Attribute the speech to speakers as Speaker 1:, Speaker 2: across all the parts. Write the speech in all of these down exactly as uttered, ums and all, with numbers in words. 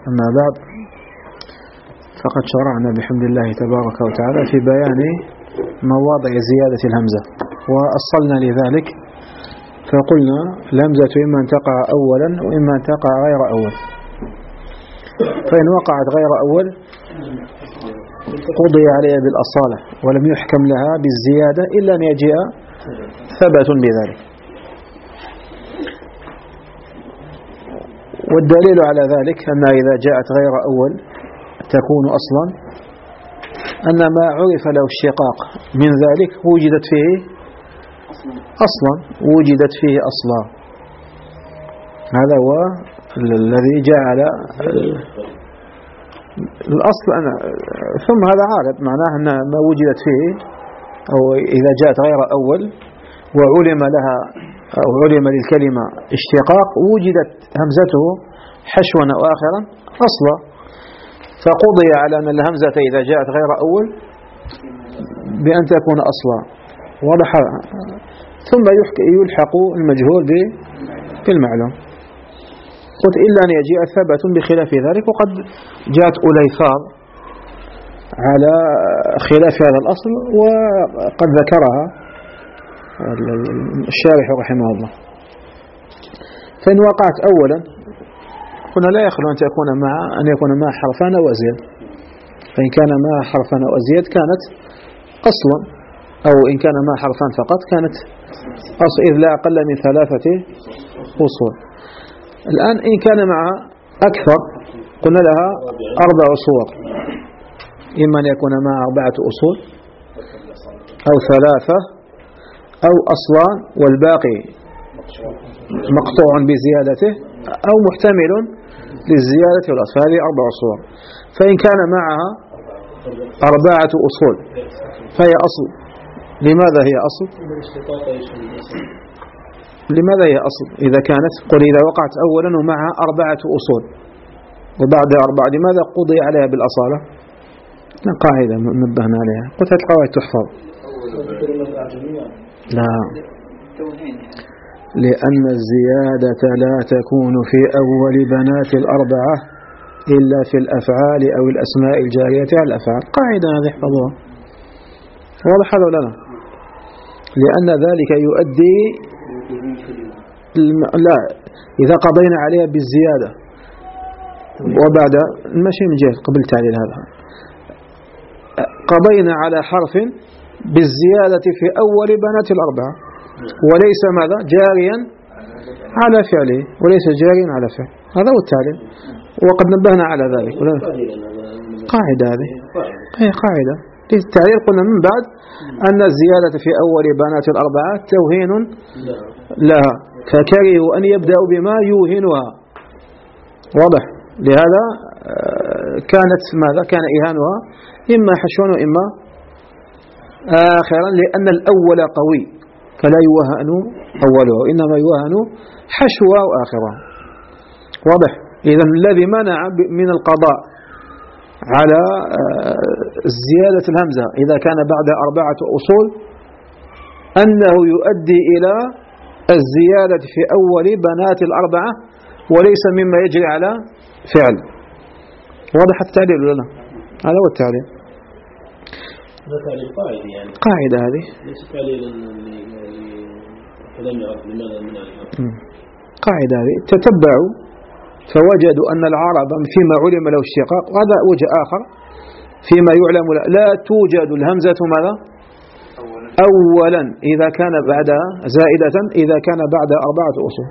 Speaker 1: أما بعد، فقد شرعنا بحمد الله تبارك وتعالى في بيان مواضع زيادة الهمزة، وأصلنا لذلك فقلنا الهمزة إما أن تقع أولا وإما أن تقع غير أول. فإن وقعت غير أول قضي عليها بالأصالة ولم يحكم لها بالزيادة إلا أن يجيء ثبت بذلك. والدليل على ذلك أن إذا جاءت غير أول تكون أصلا أن ما عرف له الشقاق من ذلك وجدت فيه أصلا وجدت فيه أصلا. هذا هو الذي جعل الأصل أنا ثم هذا عارض، معناه أن ما وجدت فيه أو إذا جاءت غير أول وعلم لها أو علم للكلمة اشتقاق وجدت همزته حشوا أو آخرا أصلا، فقضي على أن الهمزة إذا جاءت غير أول بأن تكون أصلا. واضح؟ ثم يلحق المجهول بالمعلوم. قلت إلا أن يجيء ثبت بخلاف ذلك، وقد جاءت أليفاظ على خلاف هذا الأصل وقد ذكرها الشارح رحمه الله. فإن وقعت أولا قلنا لا يخلو أن تكون مع أن يكون مع حرفان أو أزيد، فإن كان مع حرفان أو أزيد كانت أصلا، أو إن كان مع حرفان فقط كانت أصل، إذ لا أقل من ثلاثة أصول. الآن إن كان معها أكثر قلنا لها أربع صور، إما أن يكون معها أربعة أصول أو ثلاثة أو أصلان والباقي مقطوع بزيادته أو محتمل للزيادة والأصل، هذه أربع صور. فإن كان معها أربعة أصول فهي أصل. لماذا هي أصل؟ لماذا هي أصل؟ إذا كانت قل إذا وقعت أولا ومعها أربعة أصول وبعد أربعة لماذا قضي عليها بالأصالة؟ قاعدة نبهنا عليها، قلت هذه القواعد تحفظ. لا، لأن الزيادة لا تكون في أول بنات الأربعة إلا في الأفعال أو الأسماء الجارية على الأفعال. قاعدة هذه احفظوها. واضح هذا ولا لا؟ لأن ذلك يؤدي الم... لا إذا قضينا عليها بالزيادة وبعد ماشي من جهة قبل التعليل، هذا قضينا على حرف بالزيادة في أول بنات الأربعة وليس ماذا جاريا على فعله، وليس جاريا على فعل، هذا هو التعليل. وقد نبهنا على ذلك. قاعدة هذه هي قاعدة التعليل. قلنا من بعد أن الزيادة في أول بنات الأربعة توهين لها، فكرهوا أن يبدأوا بما يوهنها. واضح؟ لهذا كانت ماذا كان إهانها إما حشوا وإما آخرا، لأن الأول قوي فلا يوهن أوله وإنما يوهن حشوه وآخره. واضح؟ إذن الذي منع من القضاء على زيادة الهمزة إذا كان بعد أربعة أصول أنه يؤدي إلى الزيادة في أول بنات الأربعة وليس مما يجري على فعل. واضح التعليل ولا لا؟ هذا هو التعليل.
Speaker 2: هذا تعليل قاعدة يعني.
Speaker 1: قاعدة هذه.
Speaker 2: ليس تعليلا لكلام العرب لماذا من العرب.
Speaker 1: قاعدة هذه تتبعوا فوجدوا أن العرب فيما علم له الشقاق، وهذا وجه آخر فيما يعلم لا توجد الهمزة ماذا؟ أولا إذا كان بعدها زائدة إذا كان بعد أربعة أصول.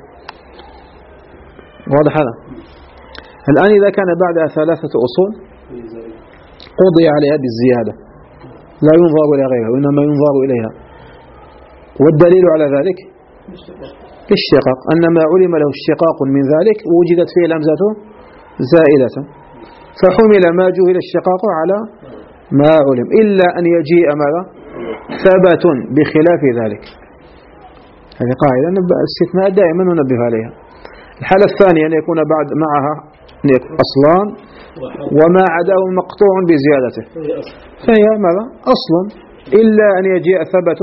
Speaker 1: واضح هذا؟ الآن إذا كان بعدها ثلاثة أصول قضي عليها بالزيادة، لا ينظر إلى غيرها وإنما ينظر إليها. والدليل على ذلك الشقاق، أن ما علم له الشقاق من ذلك وجدت فيه الهمزة زائدة، فحمل ما جهل الشقاق على ما علم، إلا أن يجيء ماذا؟ ثبت بخلاف ذلك. هذه قاعدة استثناء دائما ننبه عليها. الحالة الثانية أن يكون بعد معها أصلان وما عداه مقطوع بزيادته فهي ماذا؟ أصلا، إلا أن يجيء ثبت.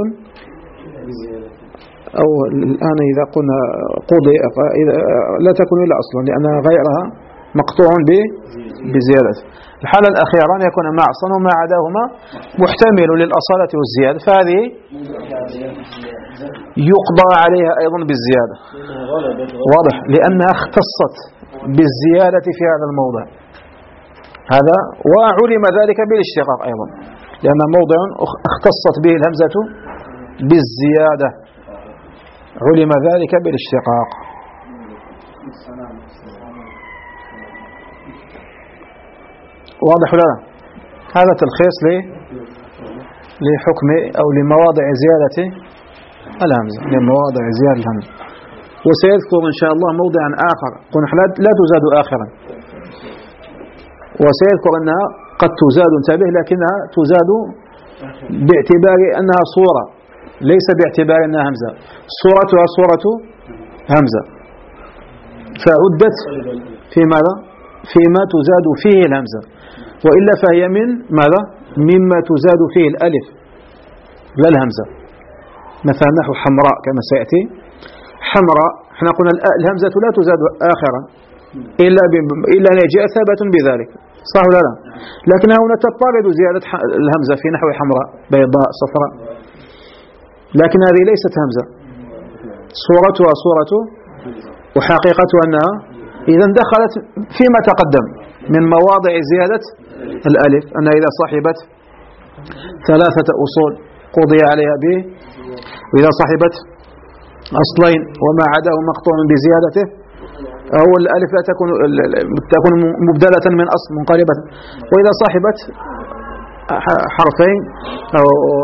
Speaker 1: أو الآن إذا قلنا قضي لا تكون إلا أصلا لأنها غيرها مقطوع بزيادة. الحالة الأخيرة أن يكون معصا وما عداهما محتمل للأصالة والزيادة، فهذه يقضى عليها أيضا بالزيادة. واضح، لأنها اختصت بالزيادة في هذا الموضع هذا، وعلم ذلك بالاشتقاق أيضا، لأن موضع اختصت به الهمزة بالزيادة علم ذلك بالاشتقاق. واضح ولا لا؟ هذا تلخيص لحكم أو لمواضع زيادة الهمزة، لمواضع زيادة الهمزة. وسيذكر إن شاء الله موضعا آخر قلنا لا تزاد آخرا، وسيذكر أنها قد تزاد، انتبه، لكنها تزاد باعتبار أنها صورة، ليس باعتبار أنها همزة. صورتها صورة همزة، فعدت في ماذا؟ فيما تزاد فيه الهمزة، وإلا فهي من ماذا؟ مما تزاد فيه الألف لا الهمزة. مثلا نحو حمراء كما سيأتي، حمراء احنا قلنا الهمزة لا تزاد آخرا إلا إلا أن يجيء ثابت بذلك، صح ولا لا؟ لكن هنا تضطرد زيادة الهمزة في نحو حمراء بيضاء صفراء، لكن هذه ليست همزة، صورتها صورة وحقيقتها أنها إذا دخلت فيما تقدم من مواضع زيادة الألف، أنها إذا صاحبت ثلاثة أصول قضي عليها به، وإذا صاحبت أصلين وما عداه مقطوع بزيادته، أو الألف لا تكون تكون مبدلة من أصل منقلبة، وإذا صاحبت حرفين أو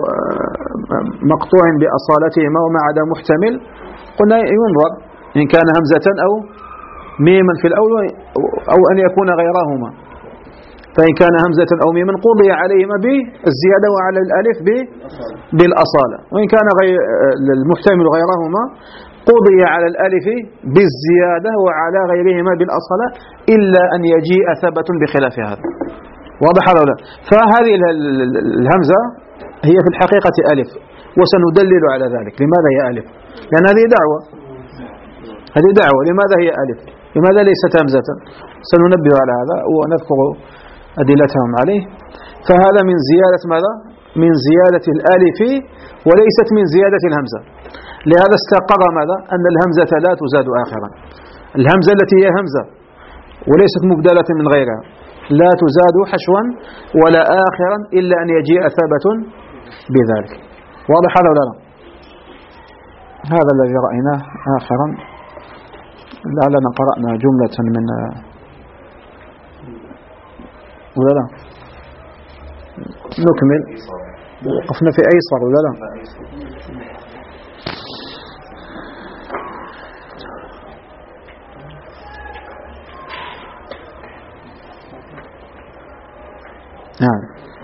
Speaker 1: مقطوع بأصالتهما وما عدا محتمل، قلنا ينظر إن كان همزة أو ميما في الأول، أو أن يكون غيرهما. فإن كان همزة أو ميما قضي عليهما بالزيادة وعلى الألف بالأصالة، وإن كان غير المحتمل غيرهما قضي على الألف بالزيادة وعلى غيرهما بالأصالة، إلا أن يجيء ثبت بخلاف هذا. واضح هذا ولا؟ فهذه الهمزة هي في الحقيقة ألف، وسندلل على ذلك. لماذا هي ألف؟ لأن هذه دعوة، هذه دعوة. لماذا هي ألف؟ لماذا ليست همزة؟ سننبه على هذا ونذكر أدلتهم عليه. فهذا من زيادة ماذا؟ من زيادة الألف وليست من زيادة الهمزة. لهذا استقر ماذا؟ أن الهمزة لا تزاد آخرا. الهمزة التي هي همزة وليست مبدلة من غيرها لا تزاد حشوا ولا آخرا إلا أن يجيء ثابت بذلك. واضح هذا ولا لا؟ هذا الذي رأيناه آخرا. لعلنا قرأنا جملة من ولا لا؟ نكمل. وقفنا في أيسر ولا لا؟ نعم.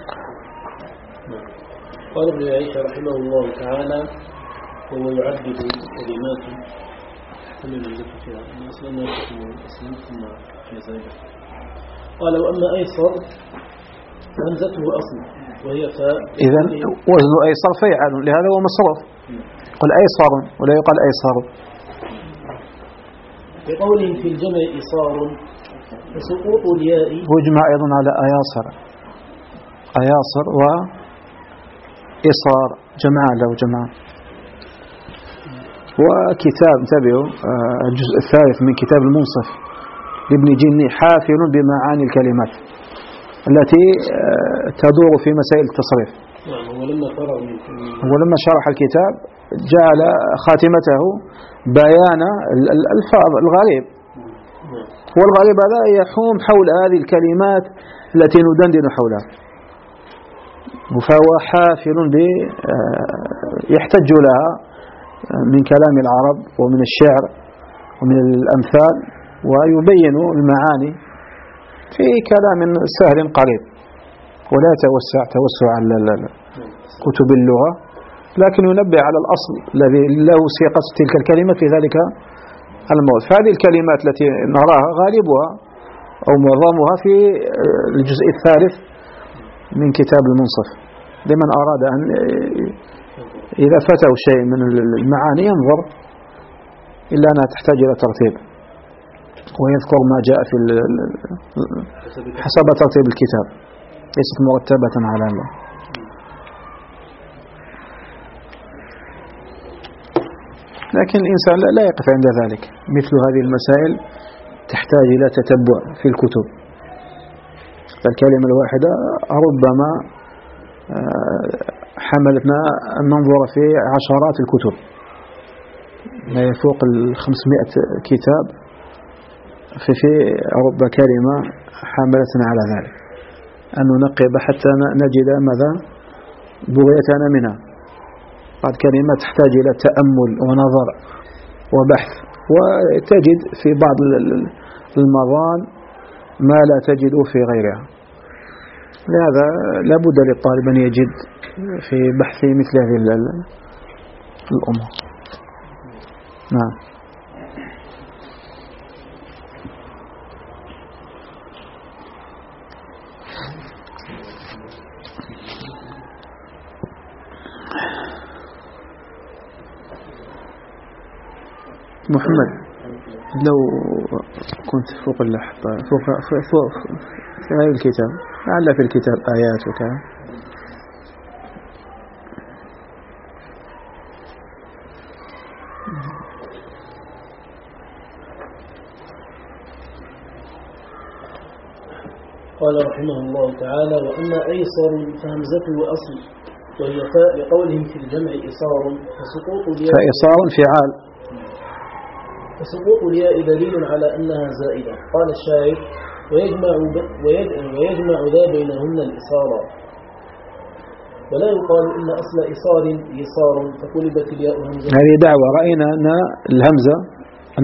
Speaker 2: قال ابن عيسى رحمه الله تعالى: وهو يعدد كلمات كل من ذكر فيها أصلا ما يكون أسلم ثم في زائدة. قال: وأما أيسر همزته أصل وهي فاء.
Speaker 1: إذن وزن أيسر فيعل، لهذا هو مصروف. قل أيسر ولا يقال أيسر.
Speaker 2: بقولهم في الجمع إيصار وسقوط الياء،
Speaker 1: ويجمع أيضا على أياسر، أياسر وإصار جمعان له جمعان. وكتاب انتبهوا الجزء الثالث من كتاب المنصف لابن جني حافل بمعاني الكلمات التي تدور في مسائل التصريف. ولما شرح الكتاب جعل خاتمته بيان الألفاظ الغريب، والغريب هذا يحوم حول هذه الكلمات التي ندندن حولها، فهو حافل ب يحتج لها من كلام العرب ومن الشعر ومن الأمثال، ويبين المعاني في كلام سهل قريب، ولا توسع توسع على كتب اللغة، لكن ينبه على الأصل الذي له سياق تلك الكلمة في ذلك الموضوع. فهذه الكلمات التي نراها غالبها أو معظمها في الجزء الثالث من كتاب المنصف، لمن أراد أن إذا فاته شيء من المعاني ينظر، إلا أنها تحتاج إلى ترتيب. ويذكر ما جاء في حسب ترتيب الكتاب، ليست مرتبة على الله. لكن الإنسان لا يقف عند ذلك، مثل هذه المسائل تحتاج إلى تتبع في الكتب. فالكلمة الواحدة ربما حملتنا أن ننظر في عشرات الكتب، ما يفوق الخمسمائة كتاب في في رب كلمة حملتنا على ذلك، أن ننقب حتى نجد ماذا بغيتنا منها. بعض كلمات تحتاج إلى تأمل ونظر وبحث، وتجد في بعض المظان ما لا تجد في غيرها. لهذا لابد للطالب أن يجد في بحث مثل هذه الأمور. نعم. محمد، لو كنت فوق اللحظة فوق فوق, فوق في غير الكتاب، لعل في الكتاب آيات وكذا.
Speaker 2: قال رحمه الله تعالى: وأما أيسر فهمزته أصل، وهي فاء لقولهم في الجمع إصار، فسقوط الياء
Speaker 1: فإصار فعال،
Speaker 2: فسقوط الياء دليل على أنها زائدة. قال الشاعر: ويجمع, ويجمع ذا بينهن الإصارة، ولا يقال إن أصل إصار يصار فقلبت الياء همزة.
Speaker 1: هذه دعوة. رأينا أن الهمزة أن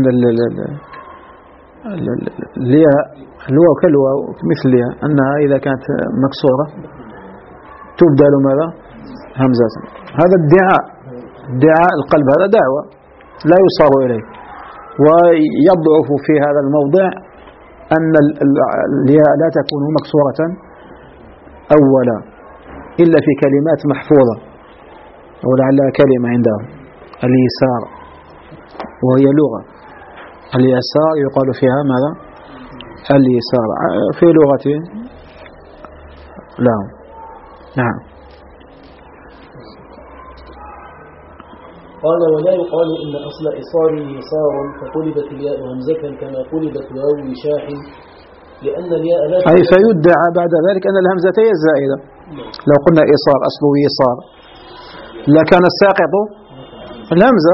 Speaker 1: الياء الواو كالواو مثل الياء، أنها إذا كانت مكسورة تبدل ماذا همزة. هذا ادعاء ادعاء القلب، هذا دعوة لا يصار إليه. ويضعف في هذا الموضع أن الياء لا تكون مكسورة أولا إلا في كلمات محفوظة، ولعلها كلمة عندهم اليسار، وهي لغة. اليسار يقال فيها ماذا؟ اليسار في لغة لا. نعم.
Speaker 2: قال: ولا يقال إن أصل إصار يسار فقلبت الياء همزة كما قلبت واو وشاح، لأن الياء لا
Speaker 1: أي فيدعى بعد ذلك أن الهمزة هي الزائدة. لو قلنا إصار أصله يسار لكان الساقط الهمزة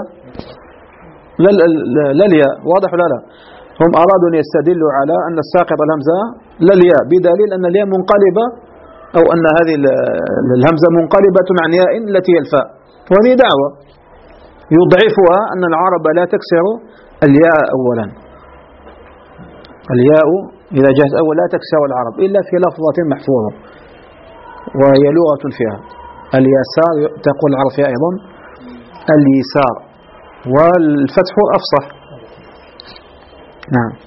Speaker 1: لا الياء. واضح ولا لا؟ هم أرادوا أن يستدلوا على أن الساقط الهمزة لا الياء، بدليل أن الياء منقلبة، أو أن هذه الهمزة منقلبة عن ياء التي هي الفاء. وهذه دعوة يضعفها أن العرب لا تكسر الياء أولا. الياء إذا جاءت أول لا تكسر العرب إلا في لفظة محفوظة وهي لغة فيها. اليسار تقول العرب فيها أيضا اليسار، والفتح أفصح. نعم.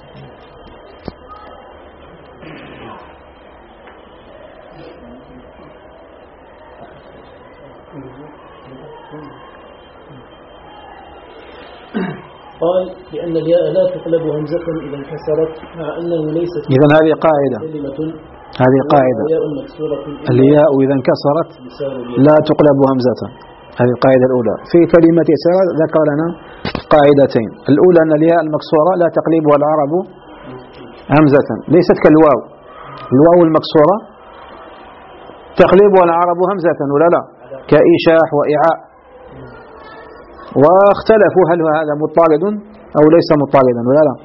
Speaker 2: قال: لأن الياء لا تقلب همزة إذا انكسرت، مع أنه ليست.
Speaker 1: إذن هذه قاعدة، هذه قاعدة. الياء إذا انكسرت لا تقلب همزة، هذه القاعدة الأولى. في كلمة يسار ذكر لنا قاعدتين. الأولى أن الياء المكسورة لا تقلبها العرب همزة، ليست كالواو. الواو المكسورة تقلبها العرب همزة ولا لا، كإيشاح وإعاء. واختلفوا هل هذا مضطرد أو ليس مضطردا ولا لا.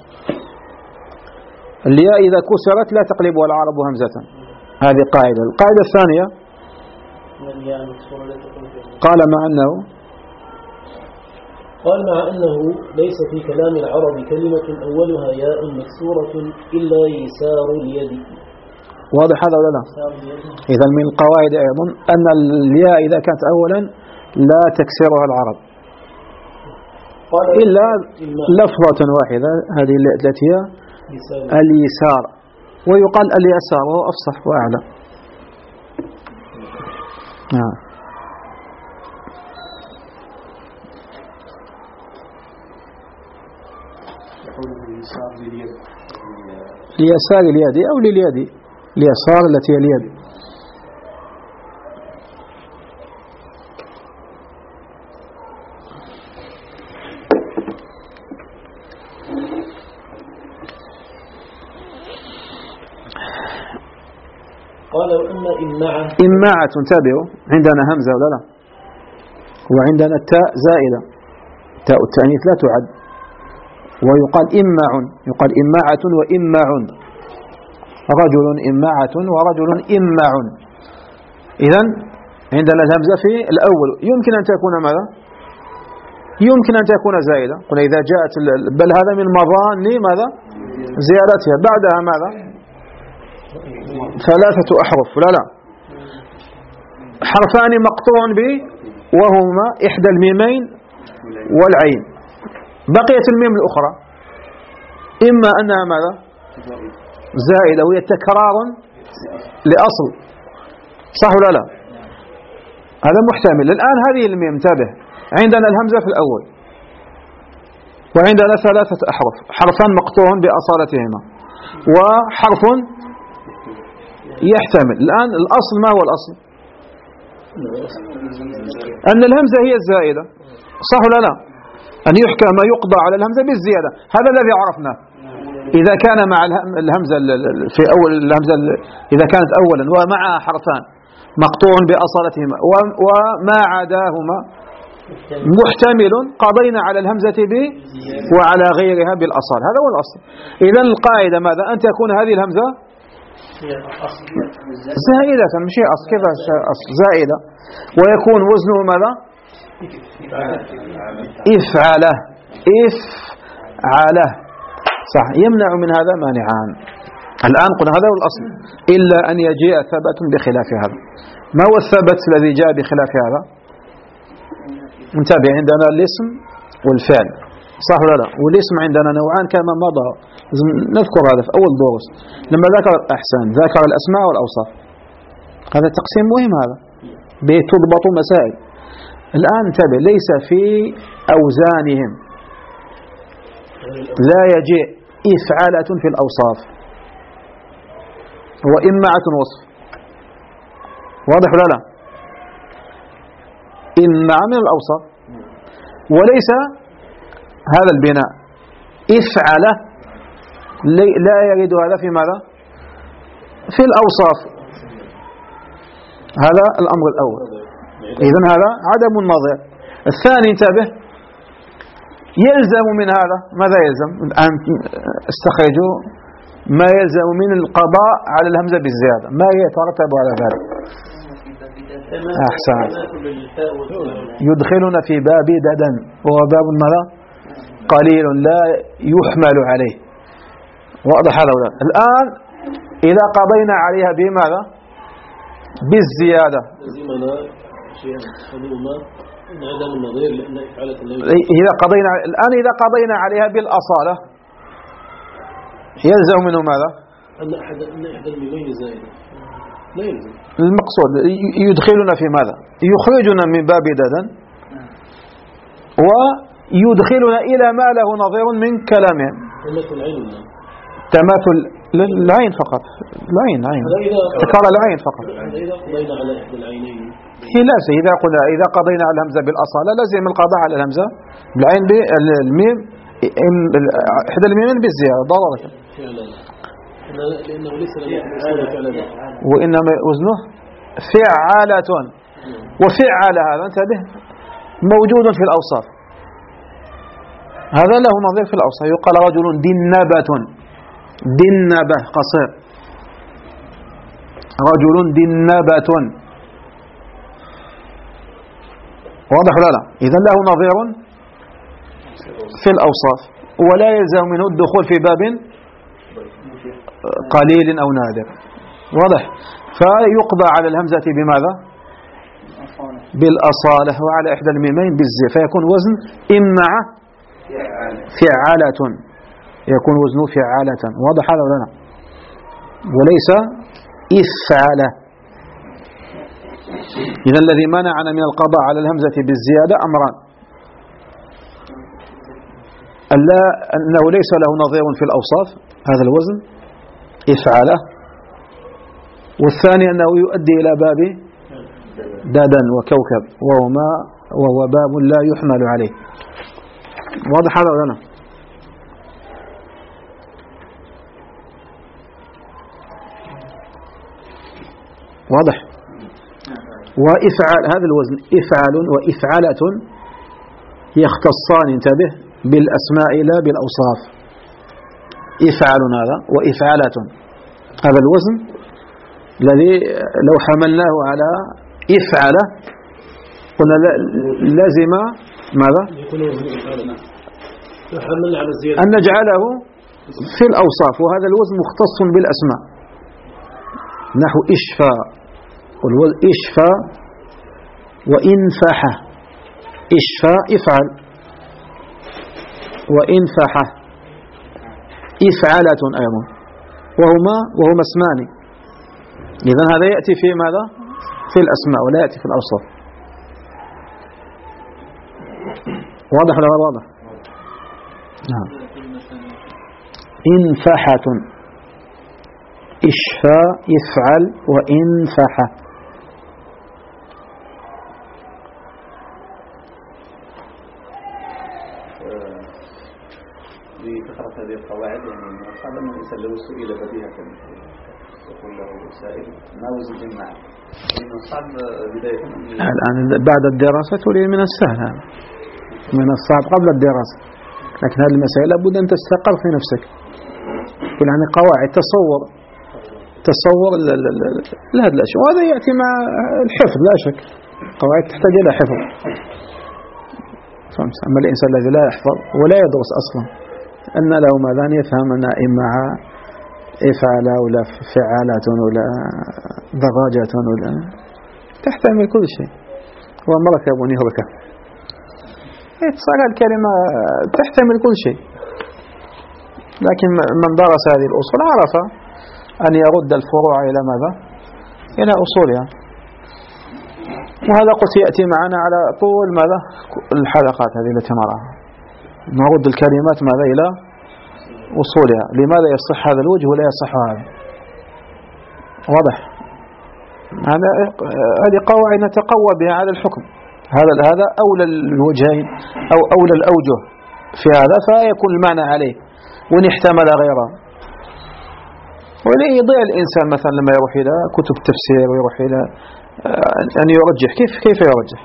Speaker 1: الياء إذا كسرت لا تقلبها العرب همزة، هذه قاعدة. القاعدة الثانية قال مع أنه
Speaker 2: قال مع أنه ليس في كلام العرب كلمة أولها ياء مكسورة إلا يسار اليد.
Speaker 1: واضح هذا ولا لا؟ إذا من القواعد أيضا أن الياء إذا كانت أولا لا تكسرها العرب إلا لفظة واحدة، هذه التي هي اليسار، ويقال اليسار وهو أفصح وأعلى. نعم.
Speaker 3: يقول اليسار لليد.
Speaker 1: ليسار اليد أو لليد، اليسار التي هي اليد.
Speaker 2: قال وأما إماعة
Speaker 1: إماعة تابعوا، عندنا همزة ولا لا؟ وعندنا التاء زائدة، تاء التأنيث لا تعد، ويقال إماع، يقال إماعة وإماع، رجل إماعة ورجل إماع. إذن عندنا الهمزة في الأول يمكن أن تكون ماذا؟ يمكن أن تكون زائدة، قلنا إذا جاءت بل هذا من مظان ماذا؟ زيادتها. بعدها ماذا؟ ثلاثة أحرف لا لا حرفان مقطوع ب وهما إحدى الميمين والعين. بقيت الميم الأخرى إما أنها ماذا؟ زائدة وهي تكرار لأصل، صح ولا لا؟ هذا محتمل. الآن هذه الميم انتبه، عندنا الهمزة في الأول وعندنا ثلاثة أحرف، حرفان مقطوع بأصالتهما وحرف يحتمل. الآن الأصل ما هو الأصل؟ أن الهمزة هي الزائدة، صح ولا لا؟ أن يحكى ما يقضى على الهمزة بالزيادة، هذا الذي عرفناه. إذا كان مع الهمزة في أول الهمزة إذا كانت أولا ومعها حرفان مقطوع بأصالتهما وما عداهما محتمل قضينا على الهمزة ب وعلى غيرها بالأصال، هذا هو الأصل. إذن القاعدة ماذا؟ أن تكون هذه الهمزة زائدة، مش هي أصل، كيف أصل زائدة، ويكون وزنه ماذا؟ إفعله، إفعله، صح. يمنع من هذا مانعان. الآن قلنا هذا هو الأصل، إلا أن يجيء ثبت بخلاف هذا. ما هو الثبت الذي جاء بخلاف هذا؟ انتبه، عندنا الاسم والفعل، صح ولا لا؟ والاسم عندنا نوعان كما مضى، نذكر هذا في أول دروس لما ذكر الأحسان، ذكر الأسماء والأوصاف. هذا تقسيم مهم، هذا بتضبط مسائل. الآن انتبه، ليس في أوزانهم، لا يجيء إفعالة في الأوصاف وإمعة وصف، واضح ولا لا؟ إمع من الأوصاف، وليس هذا البناء إفعله لا يريد هذا في ماذا؟ في الأوصاف. هذا الأمر الأول، إذن هذا عدم النظير. الثاني انتبه، يلزم من هذا ماذا يلزم؟ الآن استخرجوا ما يلزم من القضاء على الهمزة بالزيادة، ما يترتب على ذلك. أحسن، يدخلنا في باب ددا، وهو باب ماذا؟ قليل لا يحمل عليه، واضح هذا ولا؟ الآن إذا قضينا عليها بماذا؟ بالزيادة، إذا قضينا الآن إذا قضينا عليها بالأصالة يلزم منه ماذا؟
Speaker 2: أن أحد أن أحد الميمين زائد، لا يلزم.
Speaker 1: المقصود يدخلنا في ماذا؟ يخرجنا من باب ددا ويدخلنا إلى ما له نظير من كلامهم.
Speaker 2: تماثل العين،
Speaker 1: تماثل العين فقط، العين عين تكرر العين فقط.
Speaker 2: إذا قضينا على إحدى العينين
Speaker 1: هي لا شيء. إذا قلنا إذا قضينا على الهمزة بالأصالة لازم القضاء على الهمزة بالعين بالميم، إحدى الميمين بالزيادة ضرورة،
Speaker 2: لأنه ليس له
Speaker 1: وإنما وزنه فعالة. وفعل هذا انتبه موجود في الأوصاف، هذا له نظير في الأوصاف. يقال رجل دنبة، دنبة قصير، رجل دنبة، واضح ولا لا؟ إذا له نظير في الأوصاف، ولا يلزم منه الدخول في باب قليل أو نادر، واضح؟ فيقضى على الهمزة بماذا؟ بالأصالة، وعلى إحدى الميمين بالزي، فيكون وزن إمع فعالة، يكون وزنه فعالة، واضح هذا ولا لا؟ وليس إفعالة. إذا الذي منعنا من القضاء على الهمزة بالزيادة أمران: ألا أنه ليس له نظير في الأوصاف هذا الوزن، إفعله، والثاني أنه يؤدي إلى باب دادا وكوكب، وهو, ما وهو باب لا يحمل عليه. واضح هذا ولا لا؟ واضح. وإفعال هذا الوزن إفعال وإفعلة يختصان، انتبه، بالأسماء لا بالأوصاف. إفعال هذا وإفعلة، هذا الوزن الذي لو حملناه على إفعل قلنا لازم ماذا؟ أن نجعله في الأوصاف، وهذا الوزن مختص بالأسماء، نحو إشفاء، إشفاء وإنفحة. إشفاء إفعل، وإنفحة إفعلة أيضا، وهما وهما اسمان. إذن هذا يأتي في ماذا؟ في الأسماء ولا يأتي في الأوصاف. واضح ولا غير واضح؟ نعم. إنفحة إشفاء يفعل وإنفحة.
Speaker 3: بكثرة هذه القواعد يعني من الصعب أن الإنسان لو سئل بديهة يقول له سائل ما وزن جمع، لأنه صعب بداية.
Speaker 1: الآن بعد الدراسة تريد من السهل، من الصعب قبل الدراسة، لكن هذه المسائل لابد أن تستقر في نفسك. يعني قواعد تصور تصور لهذه الأشياء، وهذا يأتي مع الحفظ لا شك. قواعد تحتاج إلى حفظ. أما الإنسان الذي لا يحفظ ولا يدرس أصلا أن له ماذا يفهم أن إما إفعال ولا فعالة ولا ضغاجة ولا تحتمل كل شيء، ومركب ونهركب، صار الكلمة تحتمل كل شيء. لكن من درس هذه الأصول عرف أن يرد الفروع إلى ماذا؟ إلى أصولها. وهذا قلت يأتي معنا على طول ماذا؟ الحلقات هذه التي نراها، نرد الكلمات ماذا؟ إلى أصولها. لماذا يصح هذا الوجه ولا يصح هذا؟ واضح؟ هذه قواعد نتقوى بها على الحكم. هذا هذا أولى الوجهين أو أولى الأوجه في هذا، فيكون المعنى عليه وإن احتمل غيره. ولا يضيع الإنسان مثلا لما يروح إلى كتب التفسير ويروح إلى أن يرجح. كيف كيف يرجح؟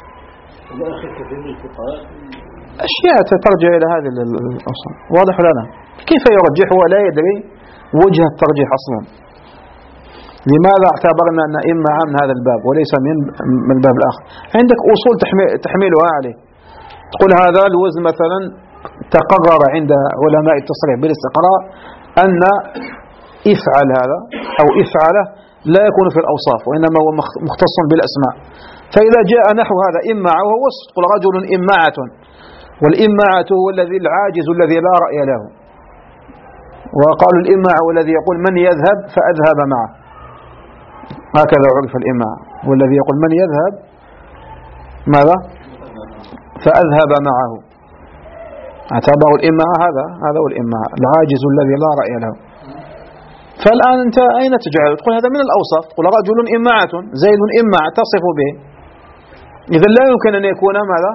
Speaker 1: أشياء ترجع إلى هذه الأصل. واضح ولا لا؟ كيف يرجح ولا يدري وجه الترجيح أصلا؟ لماذا اعتبرنا أن إما من هذا الباب وليس من من الباب الآخر؟ عندك أصول تحملها عليه. تقول هذا الوزن مثلا تقرر عند علماء التصريح بالاستقراء أن افعل هذا أو افعله لا يكون في الأوصاف، وإنما هو مختص بالأسماء. فإذا جاء نحو هذا إمع وهو وصف، تقول رجل إمعة، والإمعة هو الذي العاجز الذي لا رأي له. وقالوا الإمع هو الذي يقول من يذهب فأذهب معه، هكذا عرف الإمع، والذي يقول من يذهب ماذا فأذهب معه. اعتبر الإمع هذا هذا هو الإمع، العاجز الذي لا رأي له. فالآن أنت أين تجعل؟ تقول هذا من الأوصاف، تقول رجل إمعة، زيد إمع، تصف به. إذا لا يمكن أن يكون ماذا؟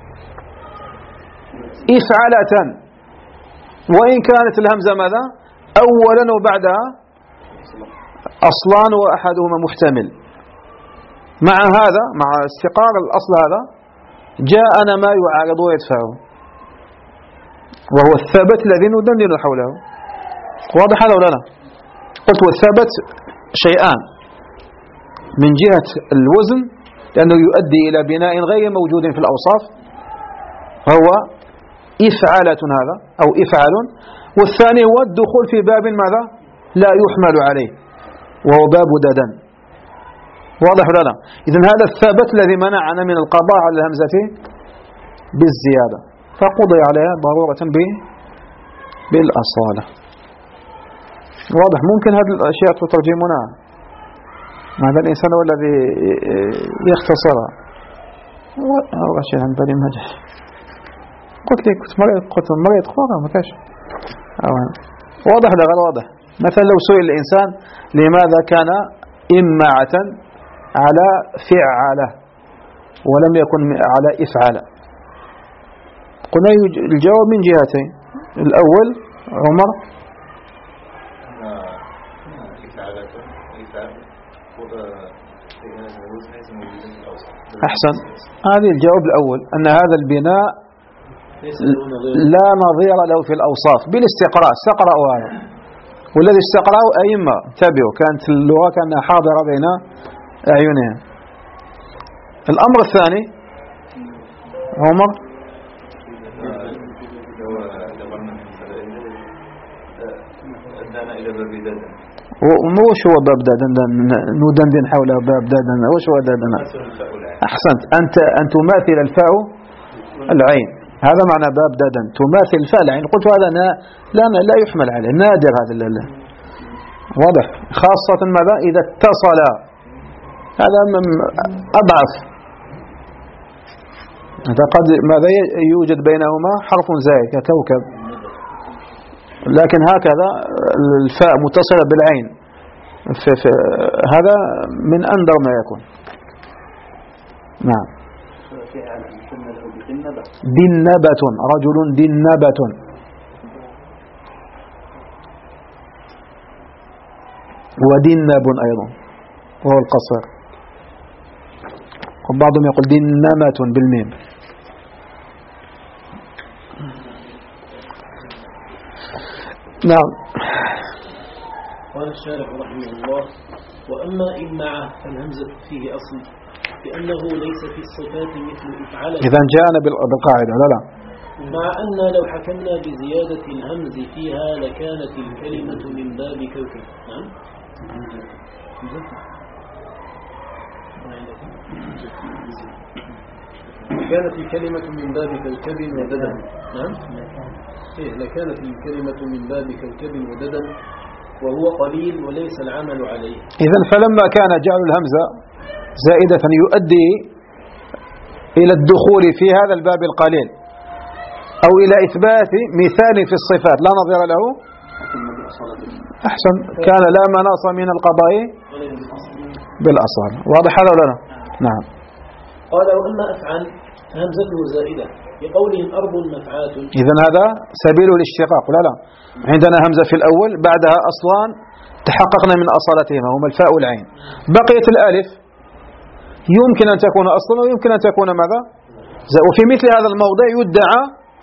Speaker 1: إفعلة، وإن كانت الهمزة ماذا؟ أولا وبعدها أصلان وأحدهما محتمل. مع هذا مع استقرار الأصل هذا جاءنا ما يعارض ويدفعه، وهو الثبت الذي ندندن حوله. واضح هذا ولا لا؟ قلت والثبت شيئان، من جهة الوزن لأنه يؤدي إلى بناء غير موجود في الأوصاف، هو إفعالة هذا أو إفعال، والثاني هو الدخول في باب ماذا؟ لا يحمل عليه، وهو باب ددن. واضح ولا لا؟ إذن هذا الثبت الذي منعنا من القضاء على الهمزة بالزيادة، فقضي عليها ضرورة بالأصالة. واضح؟ ممكن هذه الأشياء تترجمونها، هذا الإنسان هو الذي يختصرها. أول شيء عن بالي مجح قلت لي كنت مريض، قلت مريض خورة ما كاش. واضح ولا غير واضح؟ مثلا لو سئل الإنسان لماذا كان إمعة على فعله ولم يكن على إفعال، قلنا الجواب من جهتين. الأول عمر أحسن، هذه الجواب الأول أن هذا البناء لا نظير له في الأوصاف بالاستقراء، استقرأوا هذا، والذي استقرأوا أئمة تبعوا، كانت اللغة كانها حاضرة بين أعينهم. الأمر الثاني عمر وش هو باب دادن ندندن حول باب دادن وش هو دادن؟ أحسنت، أنت أن تماثل الفاء العين، هذا معنى باب دادن، تماثل الفاء العين. قلت هذا لا لا يحمل عليه، نادر هذا الله. واضح، خاصة ماذا إذا اتصل، هذا أضعف، هذا قد ماذا يوجد بينهما حرف زائد ككوكب، لكن هكذا الفاء متصلة بالعين في في هذا من أندر ما يكون. نعم. دنبة، رجل دنبة. ودنب أيضا وهو القصر، وبعضهم يقول دنمة بالميم. نعم.
Speaker 2: قال الشارح رحمه الله: وأما إن معه فالهمزة فيه أصل لأنه ليس في الصفات مثل إفعال.
Speaker 1: إذا جاءنا بالقاعدة لا لا
Speaker 2: مع أن لو حكمنا بزيادة الهمز فيها لكانت الكلمة من باب كوكب. نعم. كانت الكلمة من باب كوكب وددا. نعم. إيه لكانت الكلمة من باب كوكب وددا وهو قليل وليس العمل عليه.
Speaker 1: إذن فلما كان جعل الهمزة زائدة يؤدي إلى الدخول في هذا الباب القليل أو إلى إثبات مثال في الصفات لا نظير له. أحسن، كان لا مناص من القضاء بالأصل. واضح هذا ولا لا؟ نعم.
Speaker 2: قال: وأما أفعل همزته زائدة لقولهم أرض مفعات.
Speaker 1: إذن هذا سبيل الاشتقاق ولا لا؟ عندنا همزة في الأول، بعدها أصلان تحققنا من أصالتهما هما الفاء والعين، بقيت الألف يمكن أن تكون أصلا ويمكن أن تكون ماذا؟ وفي مثل هذا الموضع يدعى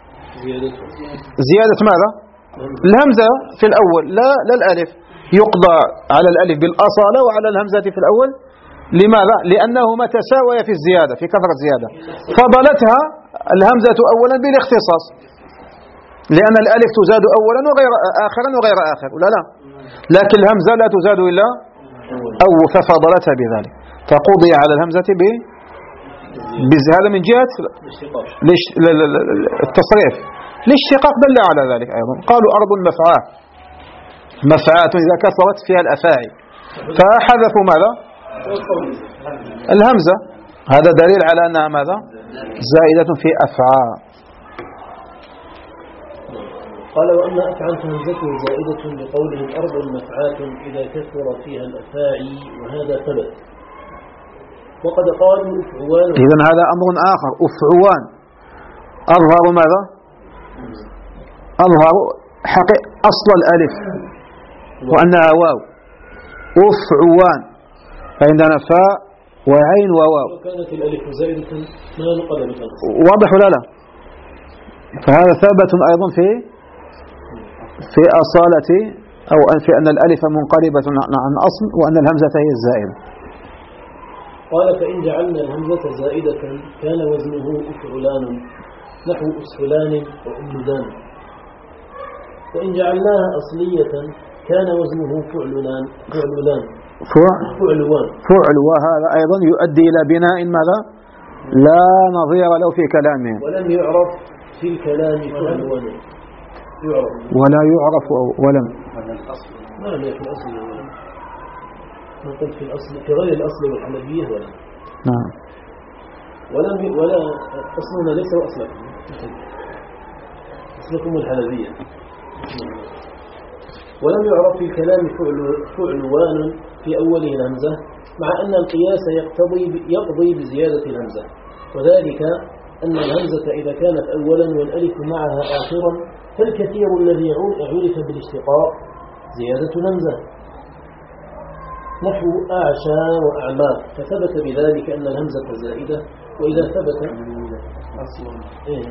Speaker 1: زيادة ماذا؟ الهمزة في الأول لا لا الألف، يقضى على الألف بالأصالة وعلى الهمزة في الأول. لماذا؟ لأنهما تساويا في الزيادة، في كثرة الزيادة، فضلتها الهمزة أولا بالاختصاص، لأن الألف تزاد أولا وغير آخرا وغير آخر ولا لا؟ لكن الهمزة لا تزاد إلا أو، ففضلتها بذلك، فقضي على الهمزة بهذا من جهة التصريف. الاشتقاق دل على ذلك أيضا، قالوا أرض مفعاة، مفعاة إذا كثرت فيها الأفاعي فحذفوا ماذا؟ الهمزة، هذا دليل على أنها ماذا؟ زائدة في أفعى.
Speaker 2: قال: وأما أفعل فهمزته زائدة لقولهم أرض مفعاة إذا كثر فيها الأفاعي، وهذا ثبت. وقد قالوا أفعوان.
Speaker 1: إذن هذا أمر آخر، أفعوان أظهر ماذا؟ أظهر حقيقة أصل الألف وأنها واو. أفعوان فعندنا فاء وعين وواو.
Speaker 2: كانت الألف زائدة ما نقل بها.
Speaker 1: واضح ولا لا؟ فهذا ثابت أيضا في في أصالة أو في أن الألف منقلبة عن أصل وأن الهمزة هي الزائدة.
Speaker 2: قال: فإن جعلنا الهمزة زائدة كان وزنه أفعلان نحو أسفلان وأمدان، وإن جعلناها أصلية كان وزنه فعلان فعلان فعلوان
Speaker 1: فعل، وهذا أيضا يؤدي إلى بناء ماذا؟ لا نظير له في كلامه،
Speaker 2: ولم يعرف في الكلام فعلوان، يعرف
Speaker 1: ولا يعرف ولم
Speaker 2: ما لم يكن أصل ولا ما قلت في الأصل في غير الأصل والحنفية ولا
Speaker 1: نعم
Speaker 2: ولم ولا أصلنا ليس أصلكم أصلكم الحنفية. ولم يعرف في الكلام فعل فعلوان في أوله الهمزة، مع أن القياس يقتضي يقضي بزيادة الهمزة، وذلك أن الهمزة إذا كانت أولا والألف معها آخرا فالكثير الذي عرف بالاشتقاق زيادة الهمزة، نحو أعشى وأعمى، فثبت بذلك أن الهمزة زائدة. وإذا ثبت أصلا إيه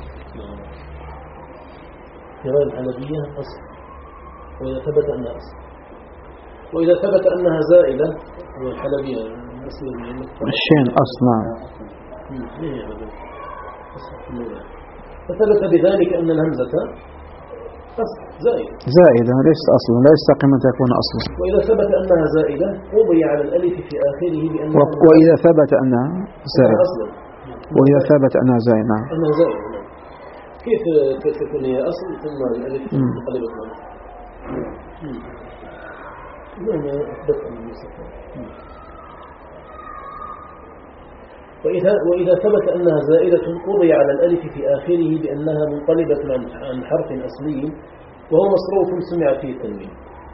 Speaker 2: في غير الحنفية أصل، وإذا ثبت أنها أصل، وإذا ثبت أنها زائدة هو الحلبية
Speaker 1: الشين أصلا،
Speaker 2: فثبت بذلك أن الهمزة أصل زائدة
Speaker 1: زائدة ليس أصلا، لا يستقيم أن تكون أصلا.
Speaker 2: وإذا ثبت أنها زائدة قضي على الألف في آخره بأنها
Speaker 1: وإذا ثبت أنها زائدة
Speaker 2: أصلا،
Speaker 1: وإذا ثبت أنها زائدة
Speaker 2: أنها زائدة كيف تكون هي أصل ثم الألف انقلبت معها؟ لأنها أثبت أن المستقيم. وإذا, وإذا ثبت أنها زائدة قضي على الألف في آخره بأنها منقلبة عن حرف أصلي وهو مصروف سمع فيه التنوين.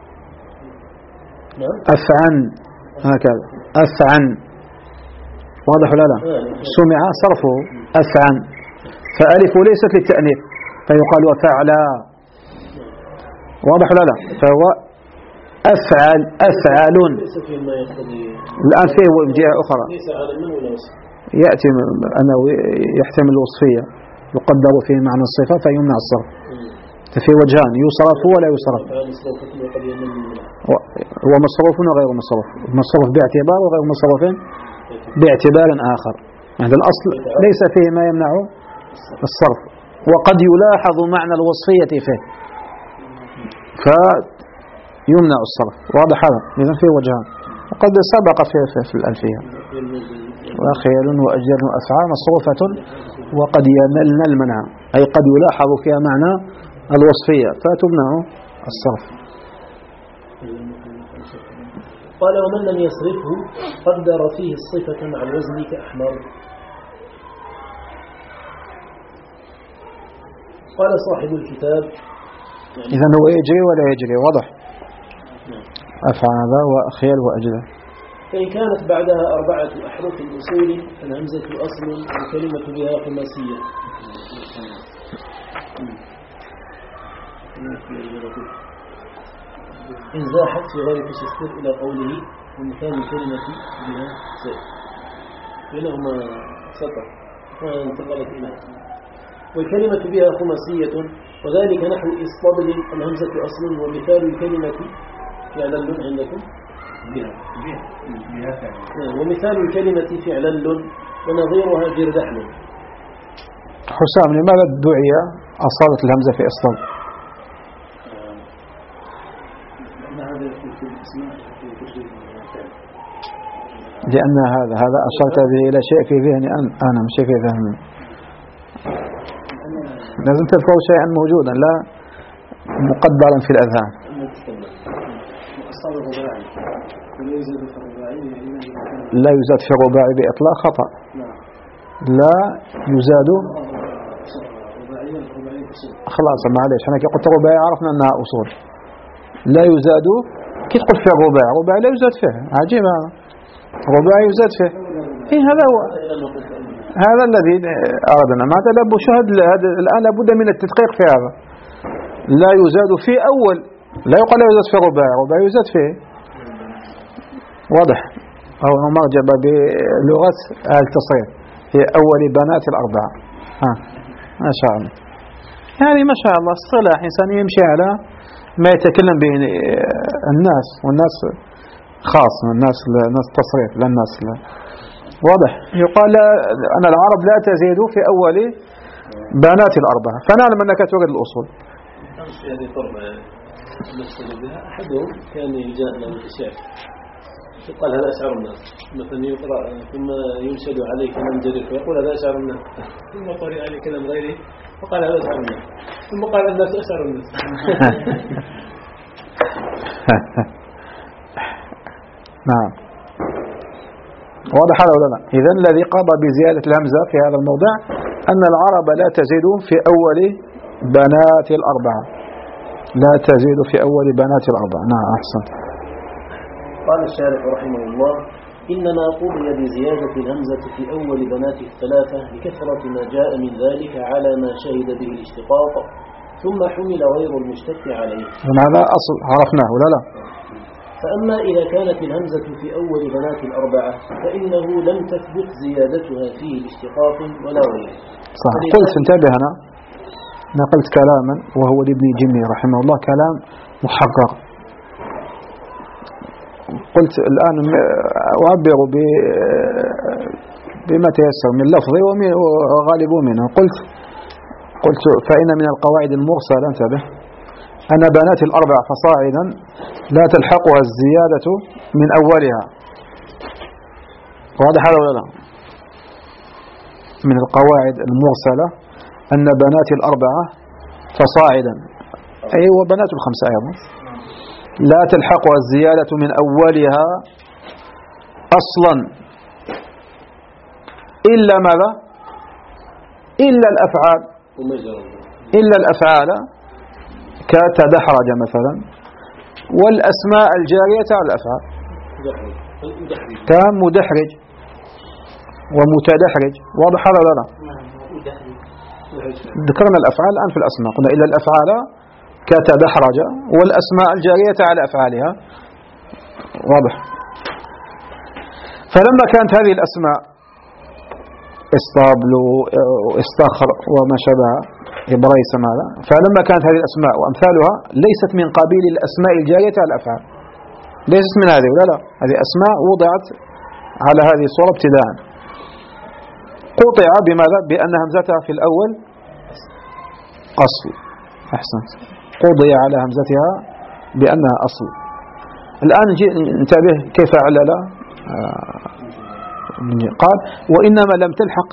Speaker 2: نعم.
Speaker 1: أفعن هكذا أفعن واضح ولا لا؟ سمع صرفه أفعن، فألف ليست للتأنيث فيقال وفعلا، واضح ولا لا؟ فهو أفعل أفعال. الآن فيه جهة أخرى يأتي أنه يحتمل الوصفية يقدر فيه معنى الصفة فيمنع الصرف، ففي وجهان يصرف ولا يصرف، هو مصروف وغير مصروف، مصروف باعتبار وغير مصروف باعتبار آخر. يعني الأصل ليس فيه ما يمنع الصرف، وقد يلاحظ معنى الوصفية فيه فيمنع الصرف، واضح هذا؟ إذن فيه وجهان، وقد سبق في, في, في الألفية وخيل وأجر وأفعال مصروفة وقد يملن المنع، أي قد يلاحظ فيها معنى الوصفية فتمنع الصرف.
Speaker 2: قال ومن لم يصرفه قدر فيه الصفة مع الوزن كأحمر. قال صاحب الكتاب
Speaker 1: إذن هو يجري ولا يجري، واضح؟ أفعال وأخيل وأجر.
Speaker 2: فإن كانت بعدها أربعة أحرف الأصول فالهمزة أصل والكلمة بها خماسية. إن زاحت في غير تشتر إلى قوله ومثال الكلمة بها زائد بينهما سطر وانتقلت إليه. والكلمة بها خماسية وذلك نحو إصطبل الهمزة أصل ومثال الكلمة فعلل عندكم بها ومثال الكلمة فعلل ونظيرها جردحل.
Speaker 1: حسام لماذا دعي أصالة الهمزة في إصطبل؟ لأن هذا هذا أشرت به إلى شيء في ذهني أنا مش في ذهني، لازم تذكروا شيئا موجودا لا مقدرا في الأذهان. لا يزاد في الرباعي بإطلاق خطأ، لا يزاد خلاص معليش أنا كي قلت رباعي عرفنا أنها أصول. لا يزاد كي تقول في الرباعي رباعي لا يزاد فيه، عجيب هذا رباعي يزاد فيه. إيه هذا هو هذا الذي أردنا ماذا لا بشهد الآن لابد من التدقيق في هذا. لا يزاد في أول، لا يقال لا يزاد في الرباعي، رباعي يزاد فيه، واضح؟ أو مرجبة بلغة التصريف في أول بنات الأربعة. ها ما شاء الله، يعني ما شاء الله الصلاح إنسان يمشي على ما يتكلم به الناس، والناس خاص من الناس الناس تصريف لا الناس لا. واضح؟ يقال أن العرب لا تزيد في أول بنات الأربعة، فنعلم أنك تريد الأصول.
Speaker 2: هذه طربة نفسه بها أحدهم كان جاء له الشعر قال هذا أشعر الناس، مثلا يقرأ ثم ينشد عليه كلام جديد فيقول هذا أشعر الناس، ثم قرأ عليه كلام غيره فقال هذا أشعر الناس، ثم قال الناس أشعر الناس.
Speaker 1: نعم واضح هذا ولا لا؟ إذن الذي قضى بزيادة الهمزة في هذا الموضع أن العرب لا تزيد في أول بنات الأربعة، لا تزيد في أول بنات الأربع. نعم أحسن.
Speaker 2: قال الشارح رحمه الله: إنما قضي بزيادة الهمزة في أول بنات الثلاثة لكثرة ما جاء من ذلك على ما شهد به الاشتقاق، ثم حمل غير المشتق عليه.
Speaker 1: هذا أصل عرفناه ولا لا؟
Speaker 2: فأما إذا كانت الهمزة في أول بنات الأربعة فإنه لم تثبت زيادتها فيه باشتقاق ولا غيره.
Speaker 1: صح. قلت انتبه، أنا نقلت كلاما وهو لابن جمي رحمه الله كلام محقق. قلت الآن أعبر بما تيسر من لفظي وغالب منه. قلت قلت فإن من القواعد المرسلة انتبه أن بنات الأربع فصاعدا لا تلحقها الزيادة من أولها. واضح هذا ولا لا؟ من القواعد المرسلة أن بنات الأربعة فصاعدا أي وبنات الخمسة أيضا لا تلحقها الزيادة من أولها أصلا إلا ماذا؟ إلا الأفعال إلا الأفعال كتدحرج مثلا، والأسماء الجارية على الأفعال كمدحرج ومتدحرج. واضح هذا ولا لا؟ ذكرنا الأفعال الآن في الأسماء، قلنا إلا الأفعال كتدحرج والأسماء الجارية على أفعالها. واضح. فلما كانت هذه الأسماء اسطابل واستخر وما شابه إبريس ماذا، فلما كانت هذه الأسماء وأمثالها ليست من قبيل الأسماء الجارية على الأفعال، ليست من هذه ولا لا، هذه أسماء وضعت على هذه الصورة ابتداء، قطع بماذا؟ بأن همزتها في الأول أصل. أحسنت. قضي على همزتها بأنها أصل. الآن انتبه كيف علل. آه قال وإنما لم تلحق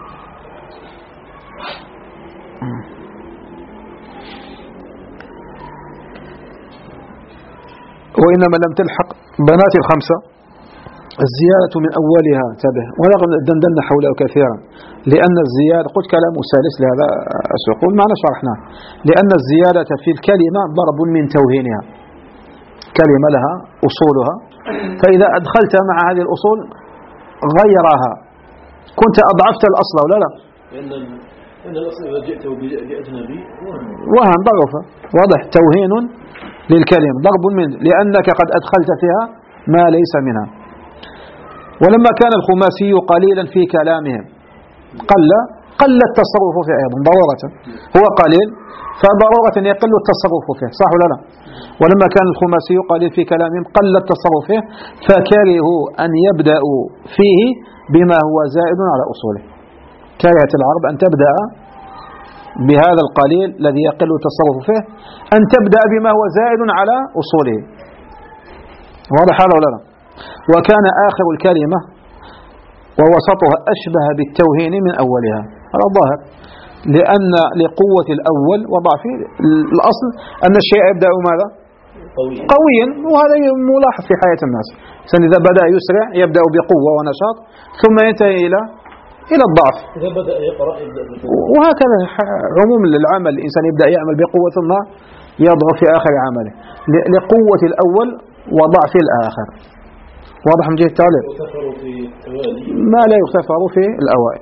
Speaker 1: وإنما لم تلحق بنات الخمسة الزيادة من أولها. انتبه، ولقد دندنا حوله كثيرا، لأن الزيادة قلت كلام سالس لهذا سأقول معنا شرحناه، لأن الزيادة في الكلمة ضرب من توهينها. كلمة لها أصولها، فإذا أدخلت مع هذه الأصول غيرها كنت أضعفت الأصل ولا لا؟
Speaker 2: لأن الأصل إذا جئته بأجنبي
Speaker 1: وهن ضعفه. واضح. توهين للكلمة، ضرب من، لأنك قد أدخلت فيها ما ليس منها. ولما كان الخماسي قليلا في كلامهم قل قل التصرف فيه أيضا ضرورة، هو قليل فضرورة يقل التصرف فيه، صح ولا لا؟ ولما كان الخماسي قليل في كلامهم قل التصرف فيه، فكرهوا أن يبدأوا فيه بما هو زائد على أصوله. كرهت العرب أن تبدأ بهذا القليل الذي يقل التصرف فيه، أن تبدأ بما هو زائد على أصوله. واضح هذا ولا لا؟ وكان آخر الكلمة ووسطها أشبه بالتوهين من أولها. هذا الظاهر، لأن لقوة الأول وضعفه. الأصل أن الشيء يبدأ ماذا؟ قويا، وهذا ملاحظ في حياة الناس. إذا بدأ يسرع يبدأ بقوة ونشاط ثم ينتهي إلى إلى الضعف.
Speaker 2: إذا بدأ يقرأ يبدأ بقوة.
Speaker 1: وهكذا عموم العمل، الإنسان يبدأ يعمل بقوة ثم يضعف في آخر عمله لقوة الأول وضعف الآخر. واضح من جهة التعليل؟ ما لا يغتفر في الأوائل.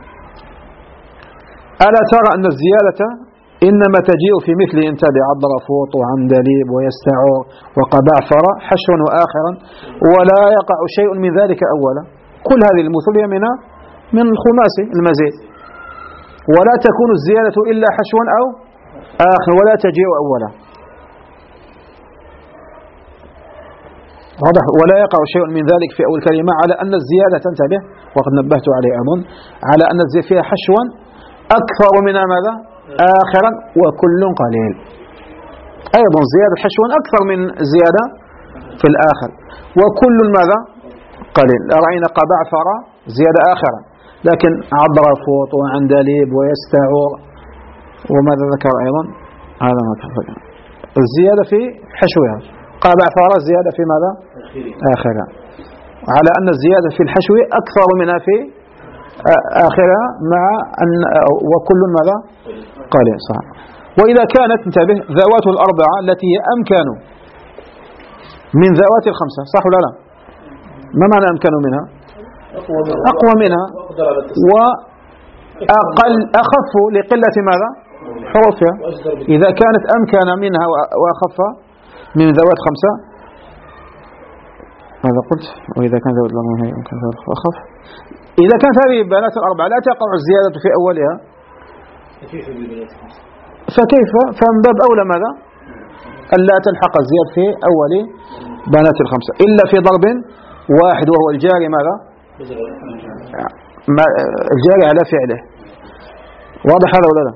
Speaker 1: ألا ترى أن الزيادة إنما تجيء في مثل انتبه عضرفوط وعندليب ويستعور وقبعثر حشو وآخرا، ولا يقع شيء من ذلك أولا. كل هذه المثل من من الخماسي المزيد، ولا تكون الزيادة إلا حشو أو آخر، ولا تجيء أولا. واضح. ولا يقع شيء من ذلك في أول كلمة، على أن الزيادة تنتبه وقد نبهت عليه أظن، على أن الزيادة فيها حشوا أكثر منها ماذا؟ آخرا، وكل قليل. أيضا زيادة حشوا أكثر من زيادة في الآخر، وكل ماذا؟ قليل. رأينا قبعثر زيادة آخرا، لكن عضرفوط وعندليب ويستعور وماذا ذكر أيضا؟ هذا ما تحفظ. الزيادة في حشوها. قبعثر زيادة في ماذا؟ آخرها، على أن الزيادة في الحشو أكثر منها في آخرها، مع أن وكل ماذا؟ قليل. صح. وإذا كانت انتبه ذوات الأربعة التي هي أمكن من ذوات الخمسة، صح ولا لا؟ ما معنى أمكن منها؟ أقوى منها وأقل أخف لقلة ماذا؟ حروفها. إذا كانت أمكن منها وأخف من ذوات خمسة، ماذا قلت؟ وإذا كان ذوات الأربعة هي أمكن ذوات أخف، إذا كانت هذه بنات الأربعة لا تقع الزيادة في أولها، فكيف؟ فمن باب أولى ماذا؟ ألا تلحق الزيادة في أول بنات الخمسة إلا في ضرب واحد وهو الجاري ماذا؟ الجاري على فعله. واضح هذا ولا لا؟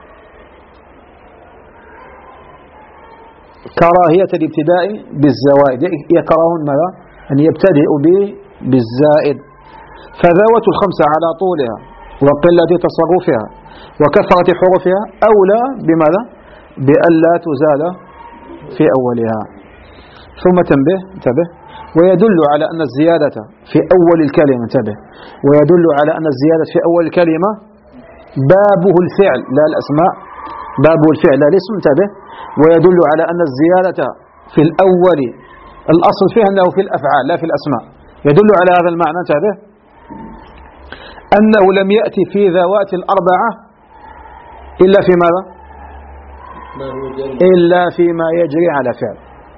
Speaker 1: كراهية الابتداء بالزوائد، يكرهون ماذا؟ أن يبتدئوا بالزائد. فذوات الخمسة على طولها وقلة تصرفها وكثرة حروفها أولى بماذا؟ بألا تزال في أولها. ثم تنبه انتبه، ويدل على أن الزيادة في أول الكلمة انتبه، ويدل على أن الزيادة في أول الكلمة بابه الفعل لا الأسماء، بابه الفعل لا الاسم انتبه. ويدل على أن الزيادة في الأول الأصل فيها أنه في الأفعال لا في الأسماء. يدل على هذا المعنى انتبه أنه لم يأتي في ذوات الأربعة إلا في ماذا؟ إلا فيما يجري على فعل،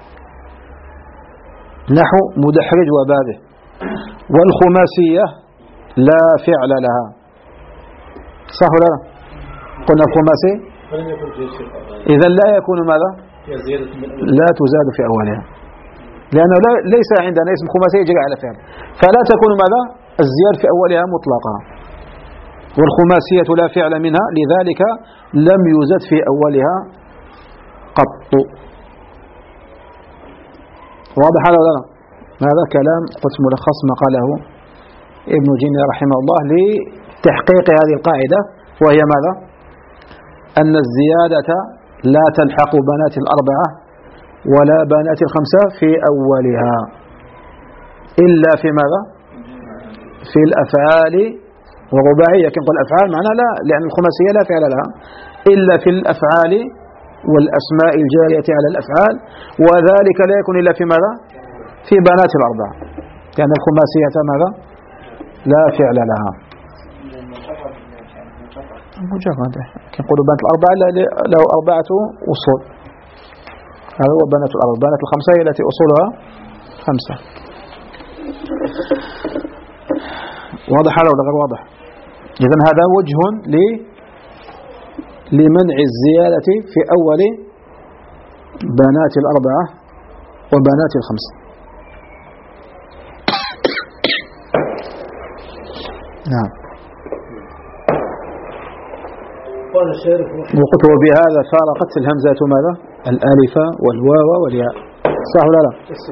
Speaker 1: نحو مدحرج وبابه. والخماسية لا فعل لها، صح ولا لا؟ قلنا الخماسي إذا لا يكون ماذا؟ لا تزاد في أولها، لأنه ليس عندنا اسم خماسي يجري على فعل، فلا تكون ماذا؟ الزيادة في أولها مطلقة. والخماسية لا فعل منها لذلك لم يزد في أولها قط. واضح هذا ولا لا؟ هذا كلام قلت ملخص ما قاله ابن جني رحمه الله لتحقيق هذه القاعدة، وهي ماذا؟ أن الزيادة لا تلحق بنات الأربعة ولا بنات الخمسة في أولها إلا في ماذا؟ في الأفعال والرباعية. كن نقول أفعال معناها لا، لأن الخماسية لا فعل لها إلا في الأفعال والأسماء الجارية على الأفعال، وذلك لا يكون إلا في ماذا؟ في بنات الأربعة، لأن الخماسية ماذا؟ لا فعل لها. مجرد كنقولوا بنات الأربعة له أربعة أصول، هذا هو بنات الأربعة. بنات الخمسة هي التي أصولها خمسة. واضح هذا ولا غير واضح؟ إذن هذا وجه لمنع الزيادة في أول بنات الأربعة وبنات الخمسة. نعم. وقلت وبهذا فارقت الهمزة ماذا؟ الألف والواو والياء، صح ولا لا؟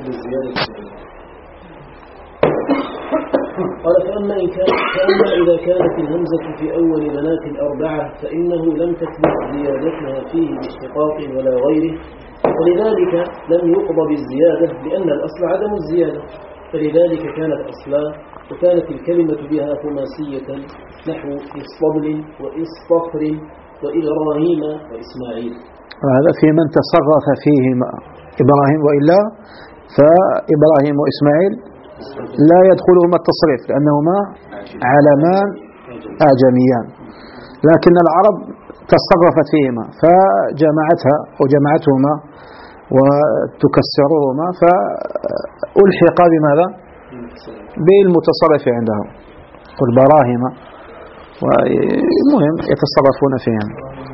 Speaker 2: قال فأما, إن كان فأما إذا كانت الهمزة في أول بنات الأربعة فإنه لم تثبت زيادتها فيه باشتقاق ولا غيره، ولذلك لم يقضى بالزيادة لأن الأصل عدم الزيادة، فلذلك كانت أصلا، وكانت الكلمة بها خماسية نحو إصطبل وإصطفر وإبراهيم وإسماعيل.
Speaker 1: هذا في من تصرف فيه إبراهيم، وإلا فإبراهيم وإسماعيل لا يدخلهما التصريف لأنهما علمان أعجميان، لكن العرب تصرفت فيهما فجمعتها وجمعتهما وتكسرهما فألحق بماذا؟ بالمتصرف عندهم، قل براهما، والمهم يتصرفون فيهم.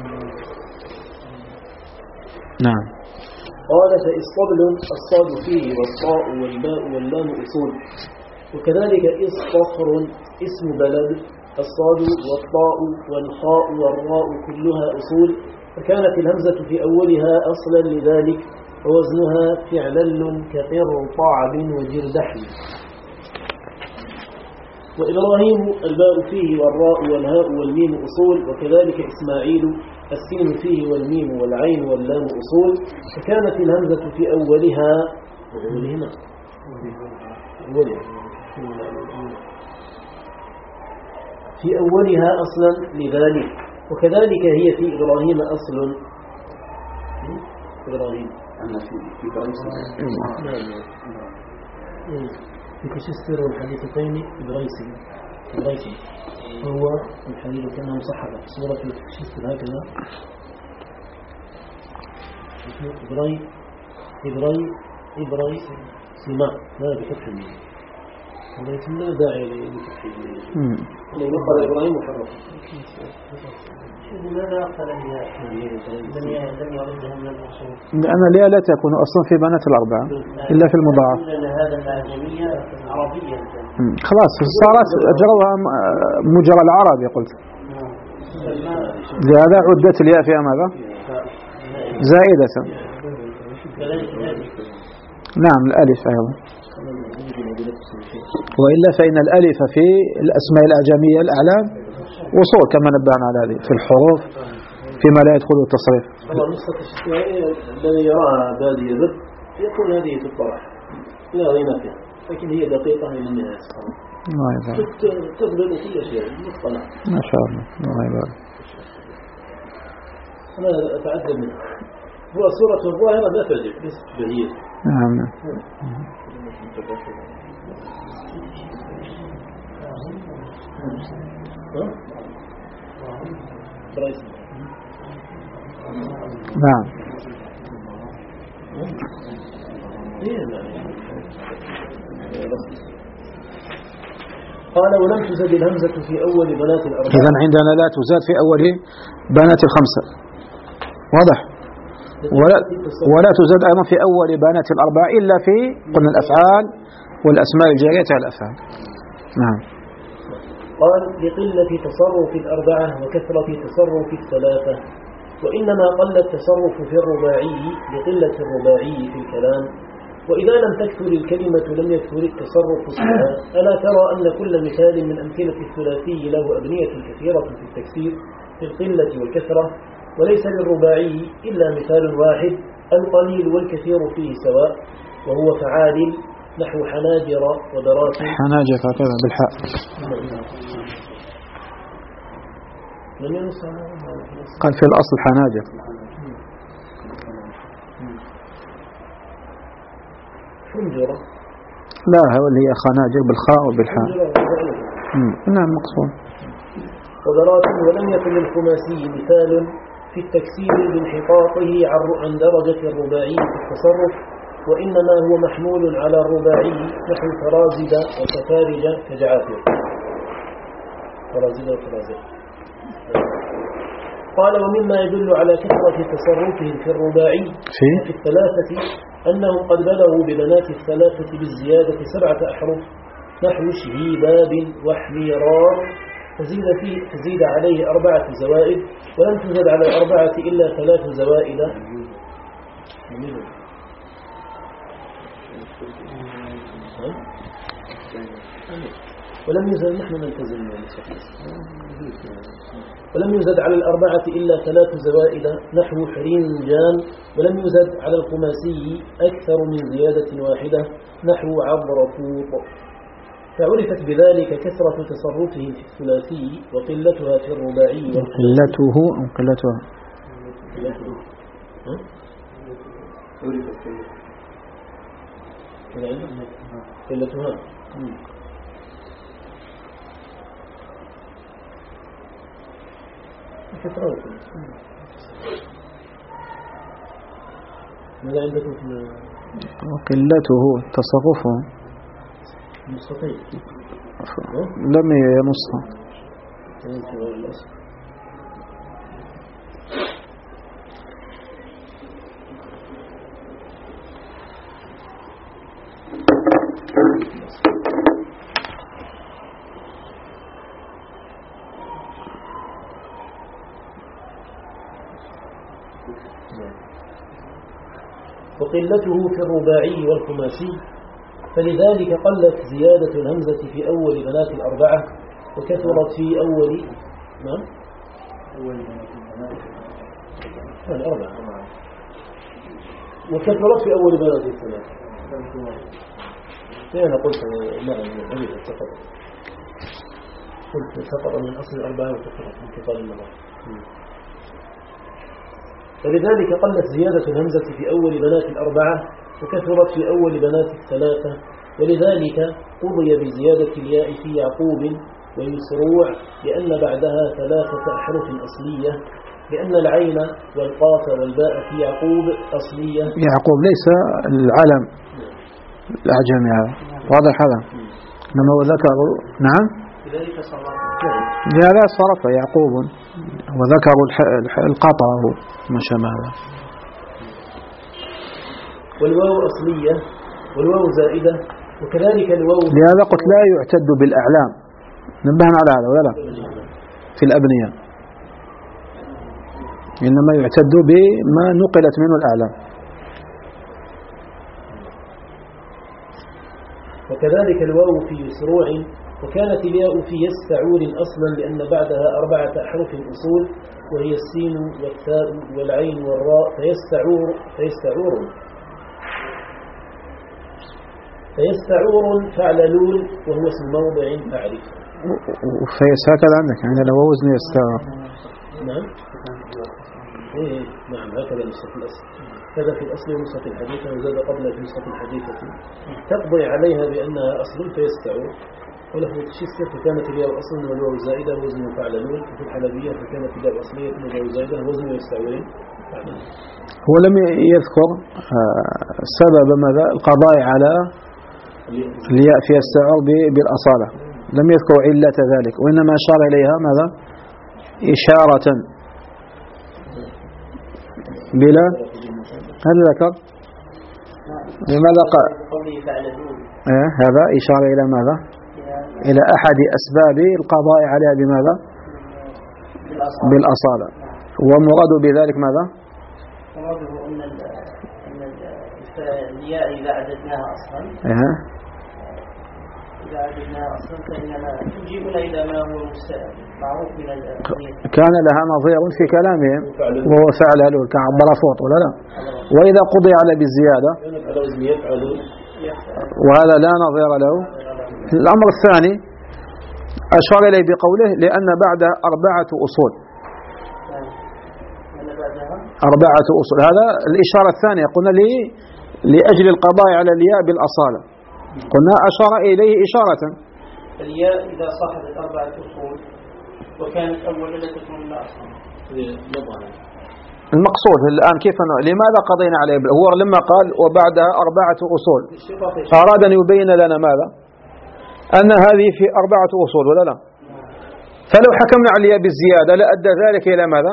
Speaker 1: نعم.
Speaker 2: قال فإصطبل الصاد فيه والطاء والباء واللام أصول، وكذلك إصطخر اسم بلد الصاد والطاء والخاء والراء كلها أصول، فكانت الهمزة في أولها أصلا لذلك، ووزنها فعلل كقرطعب وجردحل. وإبراهيم الباء فيه والراء والهاء والميم أصول، وكذلك إسماعيل السين فيه والميم والعين واللام أصول، فكانت الهمزة في أولها أولهما في أولها أصلا لذلك، وكذلك هي في إبراهيم أصل، إبراهيم
Speaker 3: أنا في في بريس
Speaker 2: في كشستر والحديثتين إبرايسي إبرايسي هو الحديث كان مصحبة صورة كشستر هكذا إبراي إبراي إبراي سماء لا بفتح الميم ولكن لا داعي لفتح الميم لأنه إبراهيم محرف
Speaker 4: لماذا أقل الياء؟ لم يعدها من الأصول؟
Speaker 1: لأن الياء لا تكون أصلا في بنات الأربعة إلا في المضاعف.
Speaker 4: لأن هذا الأعجمية عربية.
Speaker 1: خلاص صارت أجروها مجرى العربي قلت. لهذا عدت الياء فيها ماذا؟ زائدة. نعم الألف أيضا. وإلا فإن الألف في الأسماء الأعجمية الأعلام وصول كما نبهنا على هذه في الحروف فيما لا يدخل التصريف.
Speaker 2: طبعا نسخة الشيعية الذي يراها بادي الرد يقول هذه في الطرح لا غنى فيها لكن هي دقيقة إلى النهاية تضبط كل شيء مقتنع
Speaker 1: ما شاء الله. الله يبارك.
Speaker 2: أنا أتعجب منه هو صورة الظاهرة لا تعجب ليست بهية.
Speaker 1: نعم نعم.
Speaker 2: قال ولم تزد الهمزة في أول بنات الأربعة.
Speaker 1: إذن عندنا لا تزاد في أول بنات الخمسة واضح ولا, ولا تزاد أيضا في أول بنات الأربعة إلا في قلنا الأفعال والأسماء الجارية على الأفعال. نعم.
Speaker 2: قال لقلة تصرف الأربعة وكثرة تصرف الثلاثة وإنما قل التصرف في الرباعي لقلة الرباعي في الكلام وإذا لم تكثر الكلمة لم يكثر التصرف فيها. ألا ترى أن كل مثال من أمثلة الثلاثي له أبنية كثيرة في التكسير في القلة والكثرة وليس للرباعي إلا مثال واحد القليل والكثير فيه سواء وهو فعال نحو حناجر ودراسي.
Speaker 1: حناجر هكذا بالحاء. قال في الأصل حناجر.
Speaker 2: حنجرة
Speaker 1: لا هو اللي هي خناجر بالخاء وبالحاء. نعم مقصود.
Speaker 2: ودراسي ولم يكن للخماسي مثال في التكسير بانحطاطه عن درجة الرباعي في التصرف وإنما هو محمول على الرباعي نحو فرازد وتفارج كجعافر. فرازد وفرازد. قال ومما يدل على كثرة تصرفهم في الرباعي
Speaker 1: في,
Speaker 2: في الثلاثة أنهم قد بلغوا ببنات الثلاثة بالزيادة سبعة أحرف نحو شهيباب وحميرار تزيد, فيه تزيد عليه أربعة زوائد ولم تزد على الأربعة إلا ثلاث زوائد. ولم يزد نحن نلتزم ولم يزد على الأربعة إلا ثلاث زوائد نحو حرنجان ولم يزد على الخماسي أكثر من زيادة واحدة نحو عبرفوط. فعرفت بذلك كثرة تصرفهم في الثلاثي وقلتها في الرباعي.
Speaker 1: قلته أو قلتها
Speaker 2: قلتها كثرتهم. ماذا عندكم في
Speaker 1: وقلته تصرفه
Speaker 2: مستطيل
Speaker 1: لم ينصها.
Speaker 2: وقلته في الرباعي والخماسي فلذلك قلت زيادة الهمزة في أول بنات الأربعة وكثرت في أول نعم الأربعة وكثرت في أول بنات الثلاثة. أنا قلت نعم هذه سقط قلت سقط من أصل الأربعة وكثرت من كفال النظر. فلذلك قلت زيادة الهمزة في أول بنات الأربعة وكثرت في أول بنات الثلاثة، ولذلك قضي بزيادة الياء في يعقوب ويسروع لأن بعدها ثلاثة أحرف أصلية، لأن العين والقاف والباء في يعقوب أصلية.
Speaker 1: يعقوب ليس العلم الأعجمي هذا واضح هذا، إنما وذكروا نعم
Speaker 4: لذلك صرف
Speaker 1: هذا صرف يعقوب وذكروا القطع ما شابه هذا.
Speaker 2: والواو أصلية والواو زائدة، وكذلك الواو.
Speaker 1: لهذا قلت لا يعتد بالأعلام، نبهنا على هذا ولا لا في الأبنية، إنما يعتد بما نقلت منه الأعلام.
Speaker 2: وكذلك الواو في يسروع، وكانت الياء في يستعور أصلا لأن بعدها أربعة أحرف أصول وهي السين والتاء والعين والراء، فيستعور فيستعور فيستعور فعللون وهو اسم موضع فاعرف.
Speaker 1: وفيس هكذا عندك يعني لو وزن يستعور.
Speaker 2: نعم إيه نعم هكذا نسخة الأصل، كذا في الأصل ونسخة الحديثة، وزاد قبل في نسخة الحديثة تقضي عليها بأنها أصل فيستعور. وله تشيستر فكانت الياء أصلا والواو زائدة وزن فعللون، وفي الحلبية فكانت الياء أصلية والواو زائدة وزن يستعورين.
Speaker 1: هو لم يذكر سبب ماذا القضاء على الياء في يستعور بالأصالة، لم يذكر علة ذلك، وإنما أشار إليها ماذا إشارة بلا هل ذكر لماذا قال آه هذا إشارة إلى ماذا إلى أحد أسباب القضاء عليها بماذا بالأصالة. ومراد بذلك ماذا
Speaker 4: مراده أن الياء إذا عددناها أصلا
Speaker 1: آه.
Speaker 4: إذا عددناها أصلا فإننا تجيبنا إلى ما هو معروف من
Speaker 1: كان لها نظير في كلامهم وهو فعل له كعبر فوط ولا لا. وإذا قضي على بالزيادة وهذا لا نظير له. الأمر الثاني أشار إليه بقوله لأن بعد أربعة أصول أربعة أصول، هذا الإشارة الثانية قلنا لي لأجل القضاء على الياء بالأصالة، قلنا أشار إليه إشارة.
Speaker 4: الياء إذا صاحبت أربعة أصول وكانت أولا لا تكون لا أصلا.
Speaker 1: المقصود الآن كيف لماذا قضينا عليه؟ هو لما قال وبعدها أربعة أصول أراد أن يبين لنا ماذا أن هذه في أربعة أصول ولا لا؟ فلو حكمنا عليها بالزيادة لأدى ذلك إلى ماذا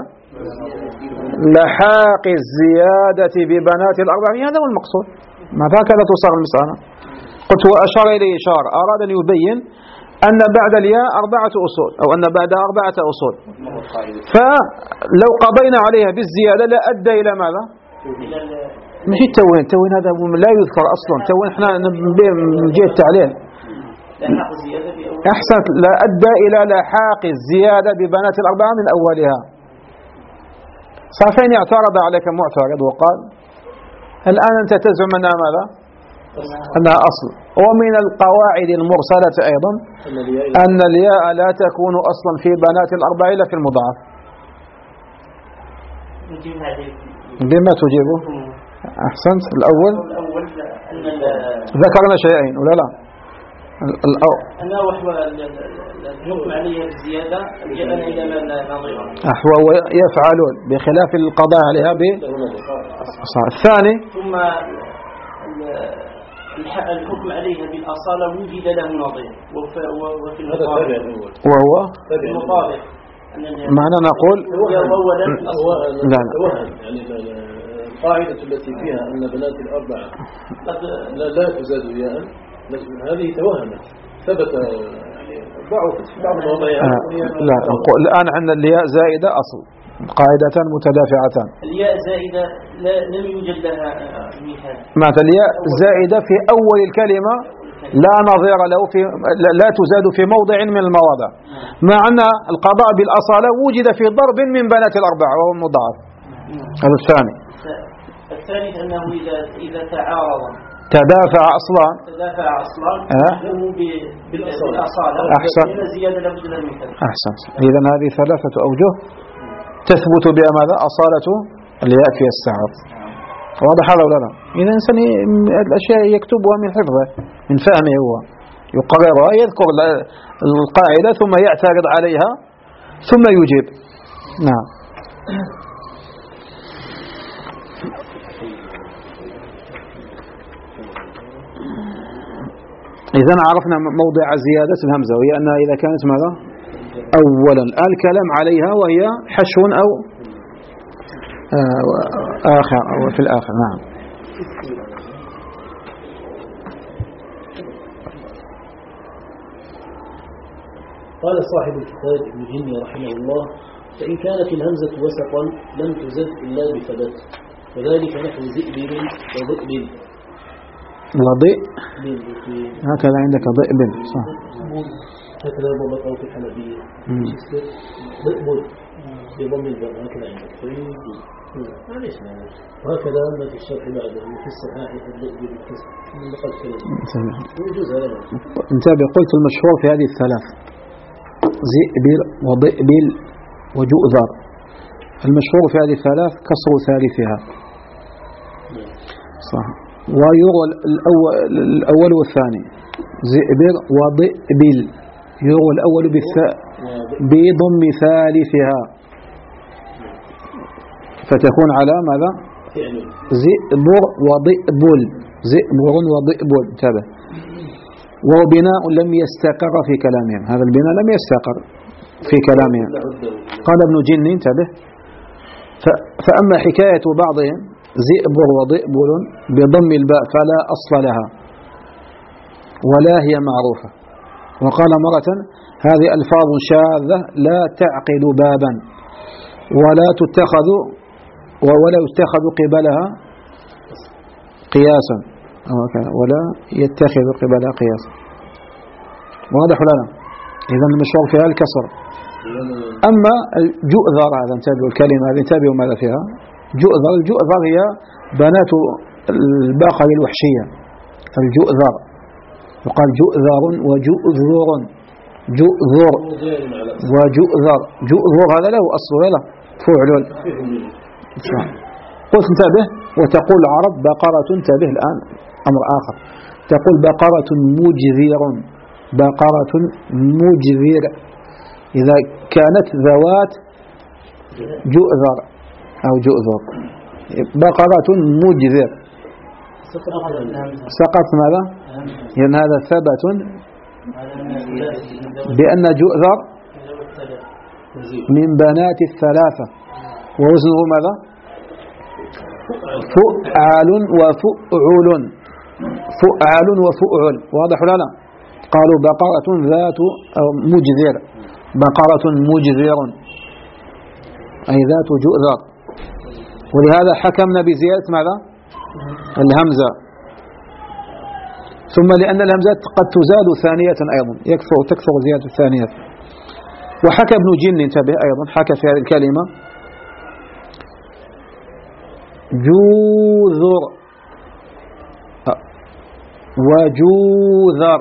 Speaker 1: لحاق الزيادة ببنات الأربعة، هذا هو المقصود، ما هكذا تصار المسألة. قلت هو أشار إليه إشارة أراد أن يبين أن بعد الياء أربعة أصول أو أن بعدها أربعة أصول، فلو قضينا عليها بالزيادة لأدى إلى ماذا مش التوين، التوين هذا لا يذكر أصلا، التوين احنا نجي التعليل أحسن لا أدى إلى لحاق الزيادة ببنات الأربعة من أولها. صافين اعترض عليك معترض وقال الآن أنت تزعم أنها ماذا أنها أصل، ومن القواعد المرسلة أيضا أن الياء لا تكون أصلا في بنات الأربعة إلا في المضاعف. بما تجيبه أحسنت. الأول ذكرنا شيئين ولا لا
Speaker 4: أنا وحوى الحكم عليها بالزيادة جاءنا إلى ما نظيره
Speaker 1: أحوى يفعلون بخلاف القضاء عليها ب الثاني.
Speaker 4: ثم الحكم عليها بالأصالة وجد له نظير وفي المطابق
Speaker 1: وهو
Speaker 4: المطابق
Speaker 1: معنى نقول
Speaker 3: لا يعني القاعدة التي فيها أن بنات الأربعة لا, لا تزاد ياء هذه توهمت ثبت يعني ضعفت بعض المواضيع.
Speaker 1: لا نقول الآن عندنا الياء زائدة أصل، قاعدتان متدافعتان.
Speaker 4: الياء زائدة لا لم يوجد لها مثال.
Speaker 1: معنى الياء زائدة في أول الكلمة لا نظير له في لا تزاد في موضع من المواضع، مع أن القضاء بالأصالة وجد في ضرب من بنات الأربعة وهو المضاعف. هذا الثاني.
Speaker 4: الثالث أنه إذا إذا تعارض
Speaker 1: تدافع أصلا
Speaker 4: تدافع أصلا
Speaker 1: أه؟
Speaker 4: بالأصالة
Speaker 1: أحسن
Speaker 4: زيادة لابد من المثال.
Speaker 1: أحسن. إذن هذه ثلاثة أوجه تثبت بها ماذا أصالة الياء في السعر. واضح هذا ولا لا؟ إذا إنسان الأشياء يكتبها من حفظه من فهمه، هو يقررها، يذكر القاعدة ثم يعترض عليها ثم يجيب. نعم. إذن عرفنا موضع زيادة الهمزة، وهي أنها إذا كانت ماذا؟ أولا الكلام عليها، وهي حشو أو آخر أو في الآخر. نعم.
Speaker 2: قال صاحب الكتاب ابن جني رحمه الله: فإن كانت الهمزة وسطا لم تزد إلا بثبت، وذلك نحو ذئب وذئب
Speaker 1: وضئ، هكذا عندك ضئب، صح؟
Speaker 2: هكذا ضبطه في الحنفية ضئب بضم الباء، هكذا عندك معليش معليش. وهكذا ما في الشرح بعده في الصحاح الضئب بالكسر من لقد كلمة يجوز هذا.
Speaker 1: انتبه، قلت المشهور في هذه الثلاث ذئب وضئب وجؤذر. المشهور في هذه الثلاث كسر ثالثها، صح. ويروى الأول والثاني ذئبر وضئبل، يروى الأول بالثاء بضم ثالثها فتكون على ماذا؟ ذئبر وضئبل، ذئبر وضئبل. انتبه، وهو بناء لم يستقر في كلامهم، هذا البناء لم يستقر في كلامهم. قال ابن جني انتبه: فأما حكاية بعضهم ذئبر وضئبل بضم الباء فلا أصل لها ولا هي معروفة. وقال مرة: هذه ألفاظ شاذة لا تعقل بابا ولا تتخذ ولا يتخذ قبلها قياسا، ولا يتخذ قبلها قياسا. واضح لنا؟ إذن المشهور فيها الكسر. أما الجؤذر، هذا انتبهوا الكلمة هذه، انتبهوا ماذا فيها. جؤذر، الجؤذر هي بنات البقر الوحشية، الجؤذر. يقال جؤذر وجؤذر، جؤذر وجؤذر. جؤذر هذا له أصل ولا فعل. قلت انتبه، وتقول العرب بقرة، انتبه الآن أمر آخر، تقول بقرة مجذير، بقرة مجذير إذا كانت ذوات جؤذر أو جؤذر. بقرة مجذر سقط ماذا؟ لأن هذا ثبت بأن جؤذر من بنات الثلاثة، ووزنه ماذا؟ فؤال وفؤعل، فؤال وفؤعل. واضح ولا لا؟ قالوا بقرة ذات أو مجذر، بقرة مجذر أي ذات جؤذر. ولهذا حكمنا بزيادة ماذا؟ الهمزة. ثم لأن الهمزات قد تزاد ثانية أيضا، يكثر تكثر زيادة الثانية. وحكى ابن جن انتبه أيضا، حكى في هذه الكلمة جوذر وجوذر،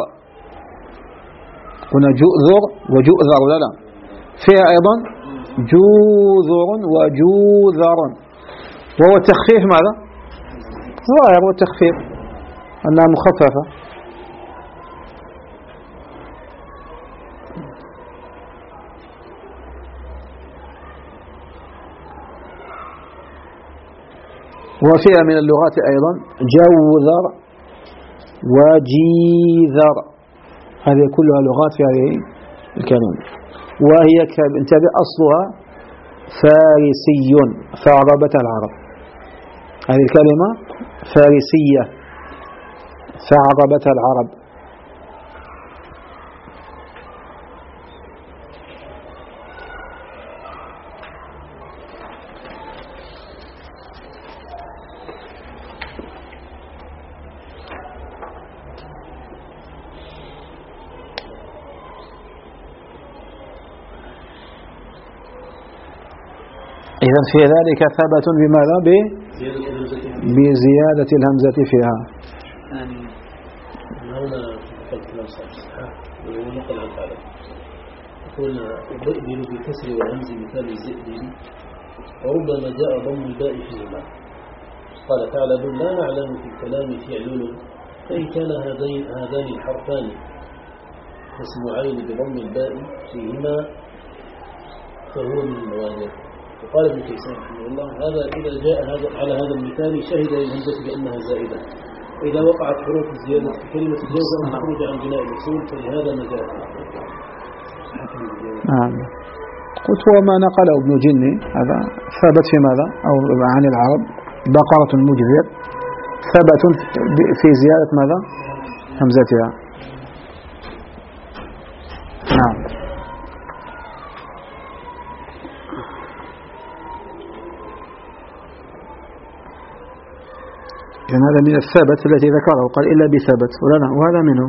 Speaker 1: هنا جؤذر وجؤذر ولا لا؟ فيها أيضا جوذر وجوذر، وهو التخفيف ماذا؟ ظاهر والتخفيف أنها مخففة. وفيها من اللغات أيضا جوذر وجيذر، هذه كلها لغات في هذه الكلمة. وهي انتبه أصلها فارسي، فعربة العرب، هذه الكلمة فارسية، فعربة العرب. إذا في ذلك ثبت بماذا؟ بزيادة الهمزة فيها.
Speaker 2: هنا قلت كلام صحيح ونقل عن فعله، يقول الضئبل بالكسر والهمز مثال الزئبل وربما جاء ضم الباء فيهما. قال تعلم لا نعلم في الكلام فعل، فإن كان هذين هذان الحرفان مسموعين بضم الباء فيهما فهو من الموانع. وقال ابن كيسان رحمه الله هذا إذا جاء هذا على هذا المثال شهد للهمزة بأنها زائدة، وإذا وقعت حروف الزيادة في كلمة جاز أن تخرج عن بناء الأصول، فلهذا ما جاء.
Speaker 1: نعم. قلت هو ما نقله ابن جني هذا ثبت في ماذا أو عن العرب بقرة مجزية ثبت في زيادة ماذا همزتها. نعم. يعني هذا من الثبت التي ذكره قال إلا بثبت ولا لا، وهذا منه.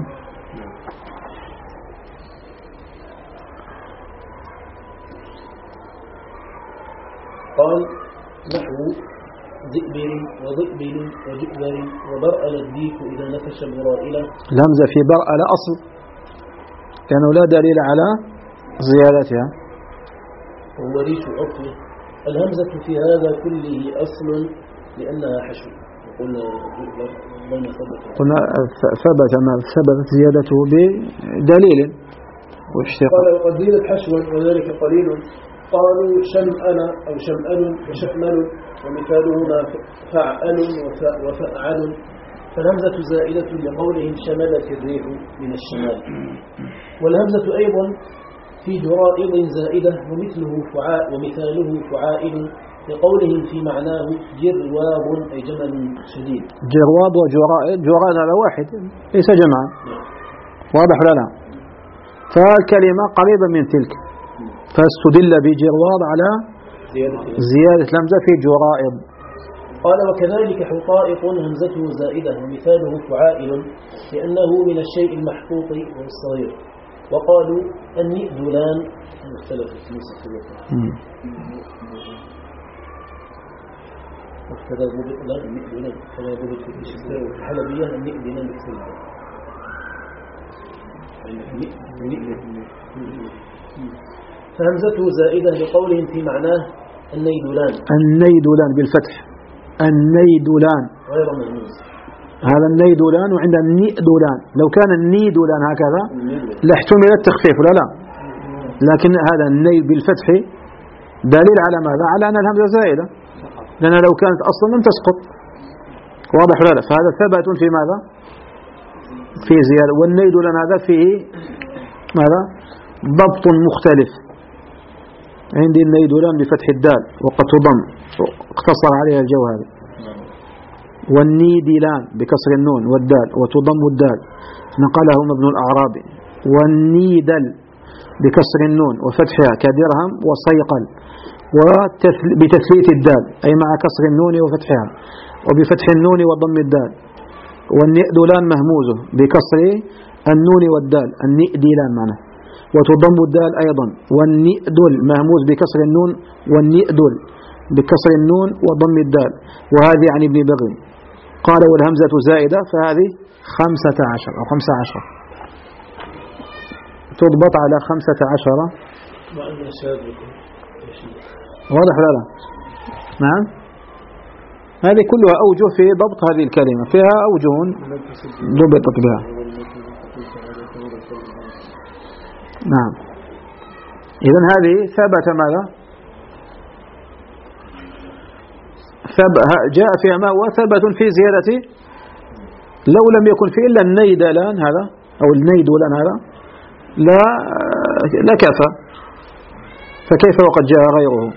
Speaker 2: قال نحو ذئبر وذئبر وجئبر وبرأل الديك إذا نفش برائلة.
Speaker 1: الهمزة في برأل أصل لأنه لا دليل على زيادتها.
Speaker 2: وهو ريش عطف. الهمزة في هذا كله أصل لأنها حشو. قلنا
Speaker 1: قلنا ثبت ما ثبتت زيادته بدليل واشتقاق.
Speaker 3: قال وقد زيدت حشوا وذلك قليل. قالوا شمأل أو شمأل وشأمل ومثالهما فعل وفأعل. فالهمزة زائدة لقولهم شملت الريح من الشمال. والهمزة أيضا في جرائض زائدة ومثله فعاء ومثاله فعائل لقولهم في معناه جرواب أي جمل شديد.
Speaker 1: جرواب وجرائد، جرائد هذا واحد ليس جمعا، واضح ولا لا؟ فالكلمة قريبة من تلك، فاستدل بجرواب على زيادة الهمزة في جرائد.
Speaker 2: قال وكذلك حطائق همزته زائدة ومثاله فعائل لأنه من الشيء المحطوط والصغير. وقالوا النئدلان مختلف النسخ وكذا ضبط لا النئدلان كما ضبط في الشتاء والحلبية النئدلان بكسلها. فهمزته زائدة لقولهم في معناه النيدلان.
Speaker 1: النيدلان بالفتح، النيدلان
Speaker 2: غير مهموز.
Speaker 1: هذا النيدلان وعند النيدلان. لو كان النيدلان هكذا لاحتمل التخفيف ولا لا، لكن هذا الني بالفتح دليل على ماذا؟ على أن الهمزة زائدة، لأن لو كانت أصلا لم تسقط. واضح ولا لا؟ فهذا ثبت في ماذا؟ في زيادة. والنيدلان هذا فيه ماذا؟ ضبط مختلف. عندي النيدلان بفتح الدال وقد تضم، اقتصر عليها الجوهري. والنيدلان بكسر النون والدال وتضم الدال نقلهم ابن الأعرابي. والنيدل بكسر النون وفتحها كدرهم وصيقل وبتثليث الدال أي مع كسر النون وفتحها وبفتح النون وضم الدال. والنئدلان مهموزه بكسر النون والدال النئدلان معناه، وتضم الدال أيضا. والنئدل مهموز بكسر النون والنئدل بكسر النون وضم الدال. وهذه عن ابن بغي قال والهمزة زائدة فهذه خمسة عشر أو خمسة عشر تضبط على خمسة عشر. واضح لا لا؟ نعم. هذه كلها أوجه في ضبط هذه الكلمة، فيها أوجه ضبطت بها. نعم. إذن هذه ثبت ماذا؟ جاء فيها ما هو ثبت في زيادة. لو لم يكن في إلا النيدلان هذا أو النيدلان هذا لا لكفى، فكيف وقد جاء غيره؟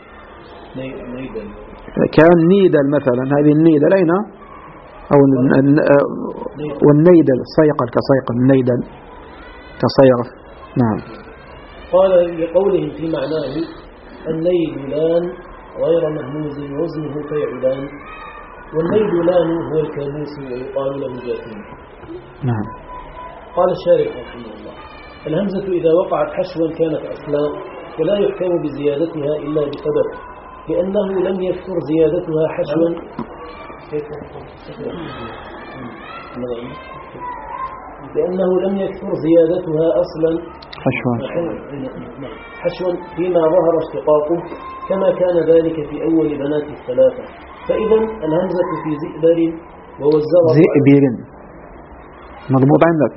Speaker 1: كان نيدل مثلا، هذه النيدل أين؟ أو والنيدل صيقل كصيقل، النيدل كصيرف. نعم.
Speaker 2: قال لقولهم في معناه النيدلان غير مهموز وزنه فيعلان. والنيدلان هو الكابوس ويقال له جاثم.
Speaker 1: نعم.
Speaker 2: قال الشارح رحمه الله الهمزة إذا وقعت حشوا كانت أصلا، ولا يحكم بزيادتها إلا بسبب، لأنه لم يذكر زيادتها حشوا. لأنه لم يكثر زيادتها أصلا
Speaker 1: حشوا
Speaker 2: حشوا فيما ظهر اشتقاقه كما كان ذلك في أول بنات الثلاثة. فإذا الهمزة في زئبر ووزغب
Speaker 1: زئبر مضبوط عندك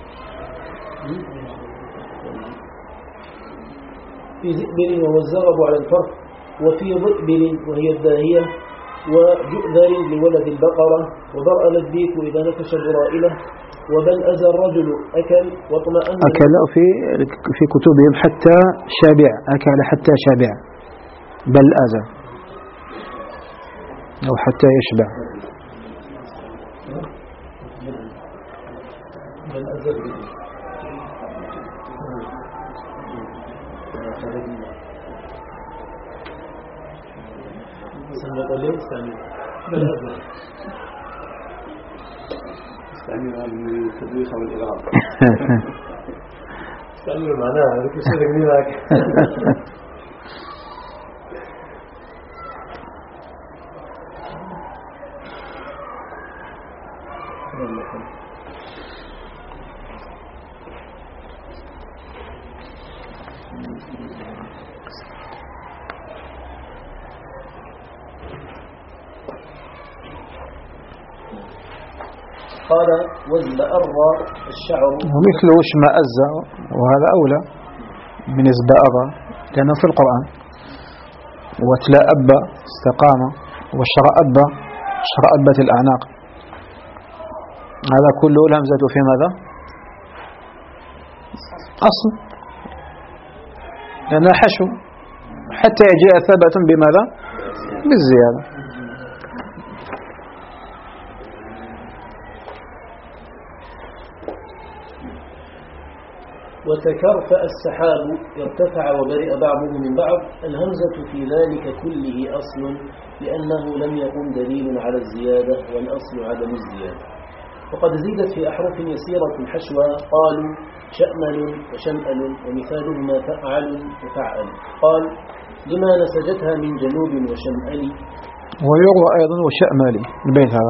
Speaker 2: في زئبر ووزغب على الفرق، وفي ضئبر وهي الداهية، وجؤذر لولد البقرة، وبرأ الديك إذا نفش برائلة، وبل أزى الرجل أكل واطمأن
Speaker 1: أكل في في كتبهم حتى شابع، أكل حتى شابع، بل أزى أو حتى يشبع.
Speaker 2: بل أزى بل أزى
Speaker 3: استعملها بالتدويخ والإغراء.
Speaker 2: استعمل معناها ذكر شيء جميلك. قال وزبأر الشعر
Speaker 1: ومثله اشمأز، وهذا أولى من ازبأر لأنه في القرآن. وتلأب استقام، وشرأب شرأبت الأعناق. هذا كله الهمزة في ماذا؟ أصل، لأنها حشو حتى يجيء ثبت بماذا؟ بالزيادة.
Speaker 2: وتكرفأ السحاب ارتفع وبرئ بعضه من بعض. الهمزة في ذلك كله أصل، لأنه لم يقم دليل على الزيادة، والأصل عدم الزيادة. وقد زيدت في أحرف يسيرة حشوى، قالوا شأمل وشمأل، ومثالهما فأعل وفعل. قال لما نسجتها من جنوب وشمأل.
Speaker 1: ويروى أيضا وشأمالي البيت هذا.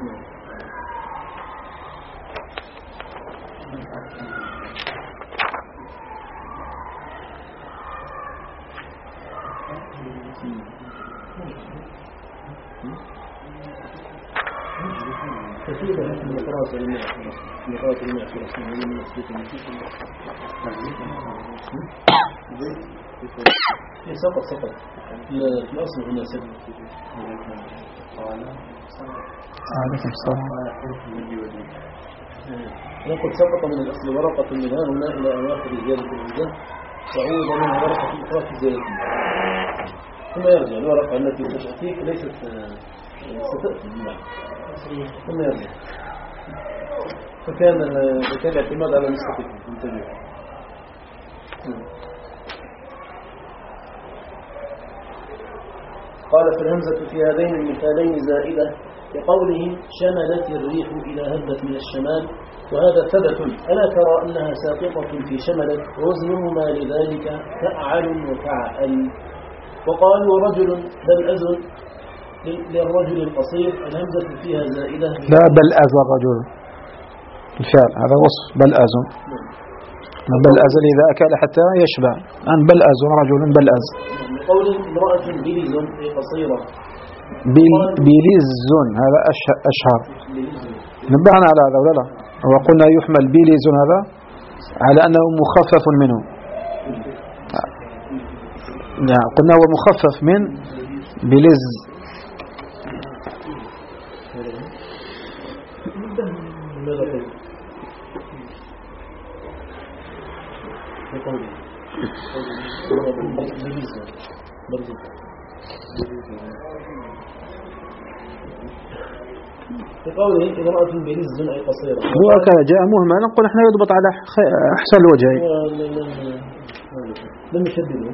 Speaker 2: سقط سقط الأصل هنا سقط.
Speaker 1: عليكم السلام.
Speaker 2: نقول سقط من الأصل ورقة منها هنا إلى أواخر زيادة الهمزة، وعوض منها ورقة أخرى في زيادة ثم يرجع الورقة التي تأتيك ليست ستأتي ثم يرجع. فكان كان الاعتماد على نسختك انتبه. قال في الهمزة في هذين المثالين زائدة لقوله شملت الريح إلى هبت من الشمال، وهذا ثبت. ألا ترى أنها ساقطة في شملت، ووزنهما لذلك فأعل وفعل. وقالوا رجل بل أزل للرجل القصير، الهمزة فيها زائدة.
Speaker 1: لا بل أزل الرجل الفعل، هذا وصف بل أزل. بل أزل إذا أكل حتى يشبع، أن بل أزل رجل بل أزل.
Speaker 2: قول امرأة بلز أي قصيرة.
Speaker 1: بلز هذا أشهر، نبهنا على هذا ولا لا؟ وقلنا يحمل بلز هذا على أنه مخفف منه. نعم قلنا هو مخفف من بلز.
Speaker 2: بقوله امرأة بلز أي قصيرة.
Speaker 1: هو كان جاء مهما نقول احنا يضبط على أحسن الوجه.
Speaker 2: لم يشدده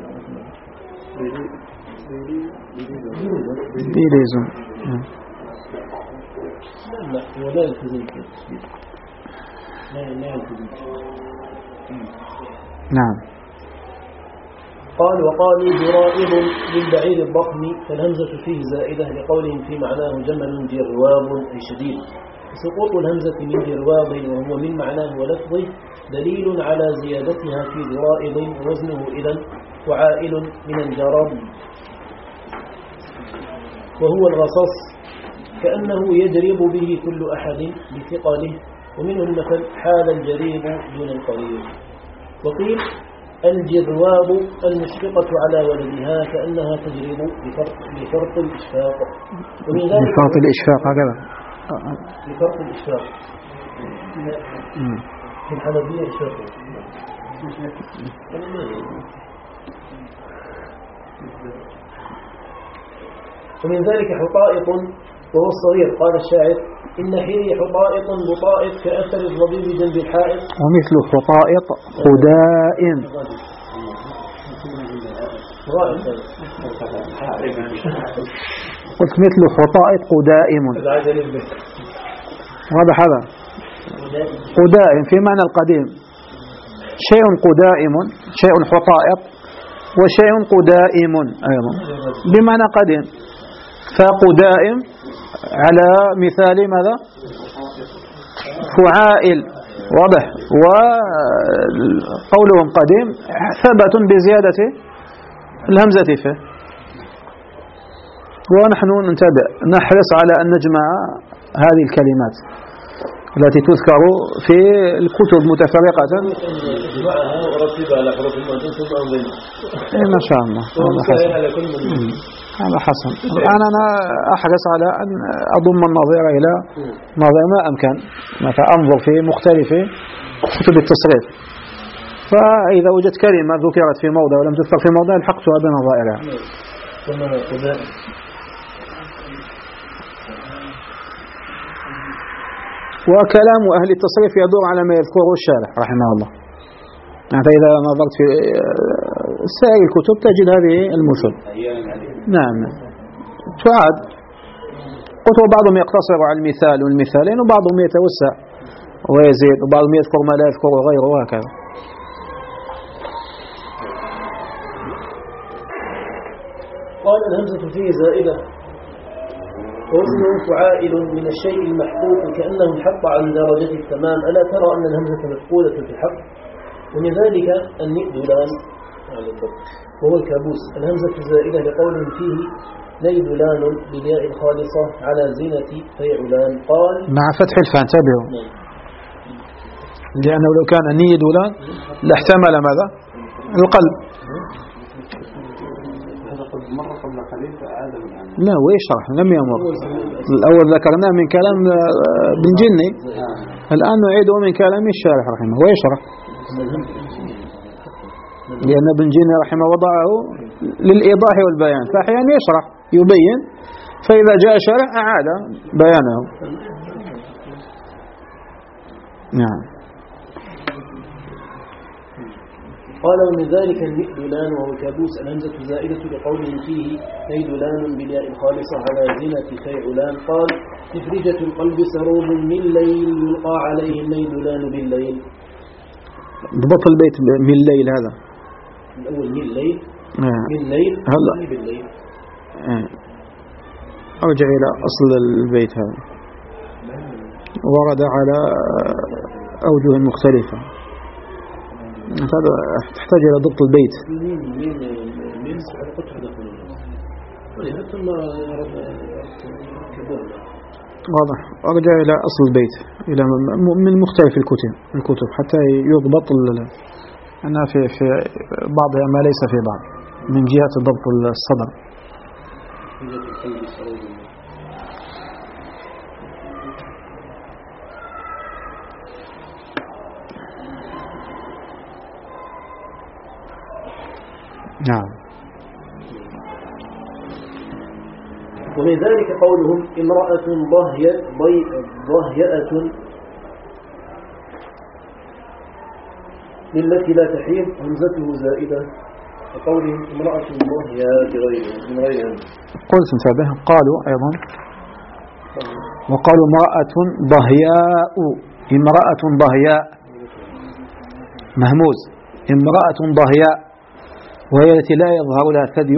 Speaker 1: بلز.
Speaker 2: لا ولا يلتزم لا لا يلتزم.
Speaker 1: نعم.
Speaker 2: قال وقالوا جرائب للبعير الضخم، فالهمزة فيه زائدة لقولهم في معناه جمل جرواب أي شديد. سقوط الهمزة من جرواض وهو من معناه ولفظه دليل على زيادتها في ضرائب وزنه إذن وعائل من الجرب وهو الغصص كأنه يجرب به كل أحد بثقله ومنه المثل حال الجريب دون القريب. وقيل الجرواب المشفقة على ولدها كأنها تجرب بفرط, بفرط الإشفاق ومن ذلك
Speaker 1: بفرط الإشفاق هكذا
Speaker 2: بفرط الإشفاق في الحنفية إشفاق. ومن ذلك حطائط وهو الصغير قال الشاعر إن حيري حطائط بطائط كأثر الضبيب جنب الحائط
Speaker 1: ومثل حطائط قدائم قلت مثل حطائط قدائم هذا هذا قدائم في معنى القديم شيء قدائم شيء حطائط وشيء قدائم أيضا بمعنى قديم فقدائم على مثال ماذا فعائل واضح وقولهم قديم ثبت بزيادة الهمزة فيه. ونحن ننتبه نحرص على أن نجمع هذه الكلمات التي تذكر في الكتب متفرقة ما شاء الله هذا حسن. الآن أنا أحرص على أن أضم النظير إلى نظير ما أمكن مثلا أنظر في مختلف كتب التصريف فإذا وجدت كلمة ذكرت في موضع ولم تذكر في موضع الحقتها بنظائرها. وكلام أهل التصريف يدور على ما يذكره الشارح رحمه الله. يعني إذا نظرت في سائر الكتب تجد هذه المثل. نعم تعاد كتب بعضهم يقتصر على المثال والمثالين وبعضهم يتوسع ويزيد وبعضهم يذكر ما لا يذكر غيره وهكذا.
Speaker 2: قال الهمزة فيه زائدة وزنه فعائل من الشيء المحقوق كأنه انحط عن درجة التمام ألا ترى أن الهمزة مفقودة في الحق. ومن ذلك النئدلان وهو الكابوس الهمزة زائدة لقول فيه نيدلان بالياء الخالصة على زينة فيعلان قال
Speaker 1: مع فتح الفاء انتبهوا لأنه لو كان نيدلان لاحتمل ماذا القلب لا ويشرح لم يمر. الأول ذكرناه من كلام بن جني الآن نعيده من كلام الشارح رحمه ويشرح لأن ابن جني رحمه وضعه للإيضاح والبيان فأحيانا يشرح يبين فإذا جاء شارح أعاد بيانه. نعم.
Speaker 2: قال ومن ذلك النئدلان وهو كابوس الهمزة زائدة لقوله فيه نيدلان بالياء الخالصة على زينة فيعلان قال نفرجة القلب سروب من ليل يلقى عليه النيدلان بالليل.
Speaker 1: ضبط البيت من الليل هذا
Speaker 2: الأول من الليل
Speaker 1: آه.
Speaker 2: من الليل
Speaker 1: هلا
Speaker 2: بالليل
Speaker 1: آه. أرجع إلى أصل البيت هذا ورد على أوجه مختلفة هذا تحتاج إلى ضبط البيت. واضح. أرجع إلى أصل البيت إلى من مختلف الكتب الكتب حتى يضبط أنا في في بعضها ما ليس في بعض من جهة ضبط الصدر. نعم.
Speaker 2: ومن ذلك قولهم امرأة ضهية ضهيئة للتي لا تحيض همزته زائدة وقولهم امرأة ضهية من غير همزة.
Speaker 1: قلت انتبه قالوا أيضا وقالوا امرأة ضهياء امرأة ضهياء مهموز امرأة ضهياء وهي التي لا يظهر لها ثدي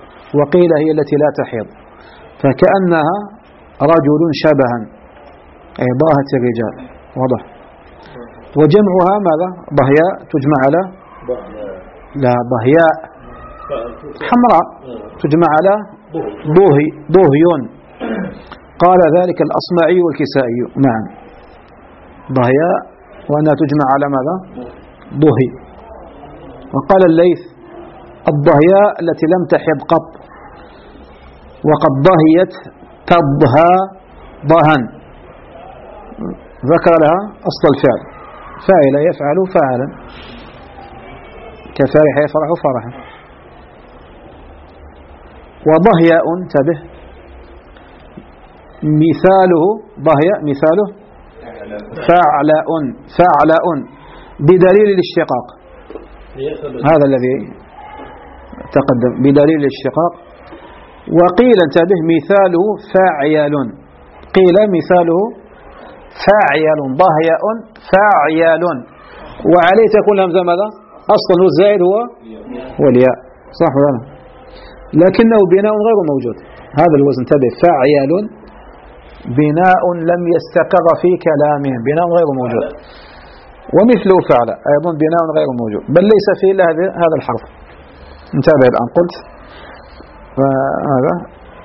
Speaker 1: وقيل هي التي لا تحيض فكأنها رجل شبها أي ضاهت الرجال. واضح. وجمعها ماذا؟ ضهياء تجمع على لا ضهياء حمراء تجمع على ضوهي ضوهيون. قال ذلك الأصمعي والكسائي معا ضهياء وأنها تجمع على ماذا؟ ضهي. وقال الليث الضهياء التي لم تحض قط وقد ضهيت تضهى ضهن، ذكر لها أصل الفعل فاعل يفعل فاعلا كفارح يفرح فرحا. وضهياء انتبه مثاله ضهياء مثاله فعلاء فعلاء بدليل الاشتقاق، هذا الذي تقدم بدليل الاشتقاق. وقيل انتبه مثاله فاعيال، قيل مثاله فاعيال ضهياء فاعيال، وعليه تكون الهمزة ماذا؟ أصلا الزائد هو والياء صح ولا لا؟ لكنه بناء غير موجود. هذا الوزن انتبه فاعيال بناء لم يستقر في كلامهم، بناء غير موجود. ومثله فعل أيضا بناء غير موجود بل ليس فيه إلا هذا الحرف. انتبه الآن قلت هذا.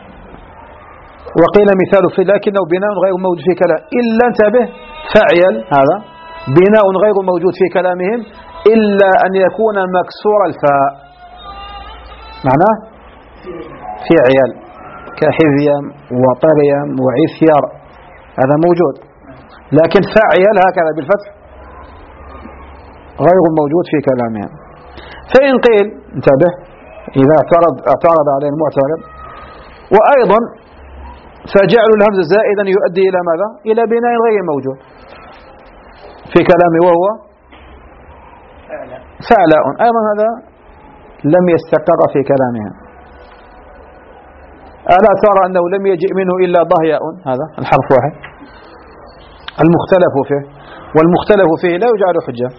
Speaker 1: وقيل مثال في لكنه بناء غير موجود في كلام إلا انتبه فعيل هذا بناء غير موجود في كلامهم إلا أن يكون مكسور الفاء، معناه في عيال كحذيم وطريم وعثيار هذا موجود، لكن فعيل هكذا بالفتح غير موجود في كلامهم. فإن قيل انتبه إذا اعترض, اعترض عليه المعترض وأيضا فجعل الهمزة زائدا يؤدي إلى ماذا؟ إلى بناء غير موجود في كلامه وهو فعلاء، أيضا هذا لم يستقر في كلامهم. ألا ترى أنه لم يجئ منه إلا ضهياء، هذا الحرف واحد المختلف فيه، والمختلف فيه لا يجعل حجة.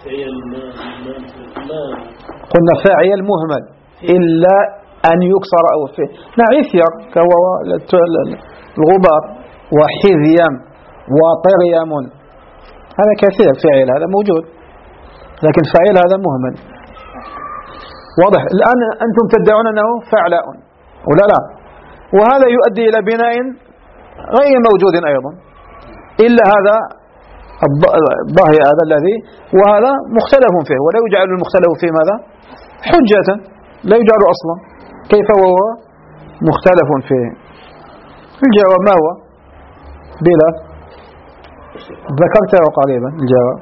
Speaker 1: قلنا فاعل مهمل إلا أن يكسر أو فيه نعيثير كهو الغبار وحذيم وطريم هذا كثير فعل هذا موجود، لكن فاعل هذا مهمل. واضح الآن أنتم تدعون أنه فعلاء ولا لا؟ وهذا يؤدي إلى بناء غير موجود أيضا إلا هذا الضهي هذا الذي وهذا مختلف فيه، ولا يجعل المختلف فيه ماذا؟ حجة، لا يجعل أصلا. كيف وهو مختلف فيه؟ الجواب ما هو؟ بلا ذكرته قريبا الجواب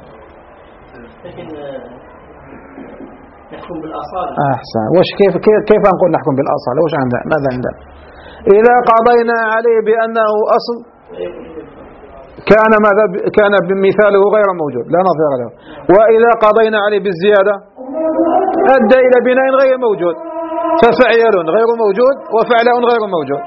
Speaker 4: نحكم بالأصالة.
Speaker 1: أحسن. وش كيف كيف كيف نقول نحكم بالأصالة؟ وش عندنا؟ ماذا عندنا؟ إذا قضينا عليه بأنه أصل كان ماذا؟ كان بمثاله غير موجود لا نظير له. وإذا قضينا عليه بالزيادة أدى إلى بناء غير موجود، ففعيل غير موجود وفعلاء غير موجود.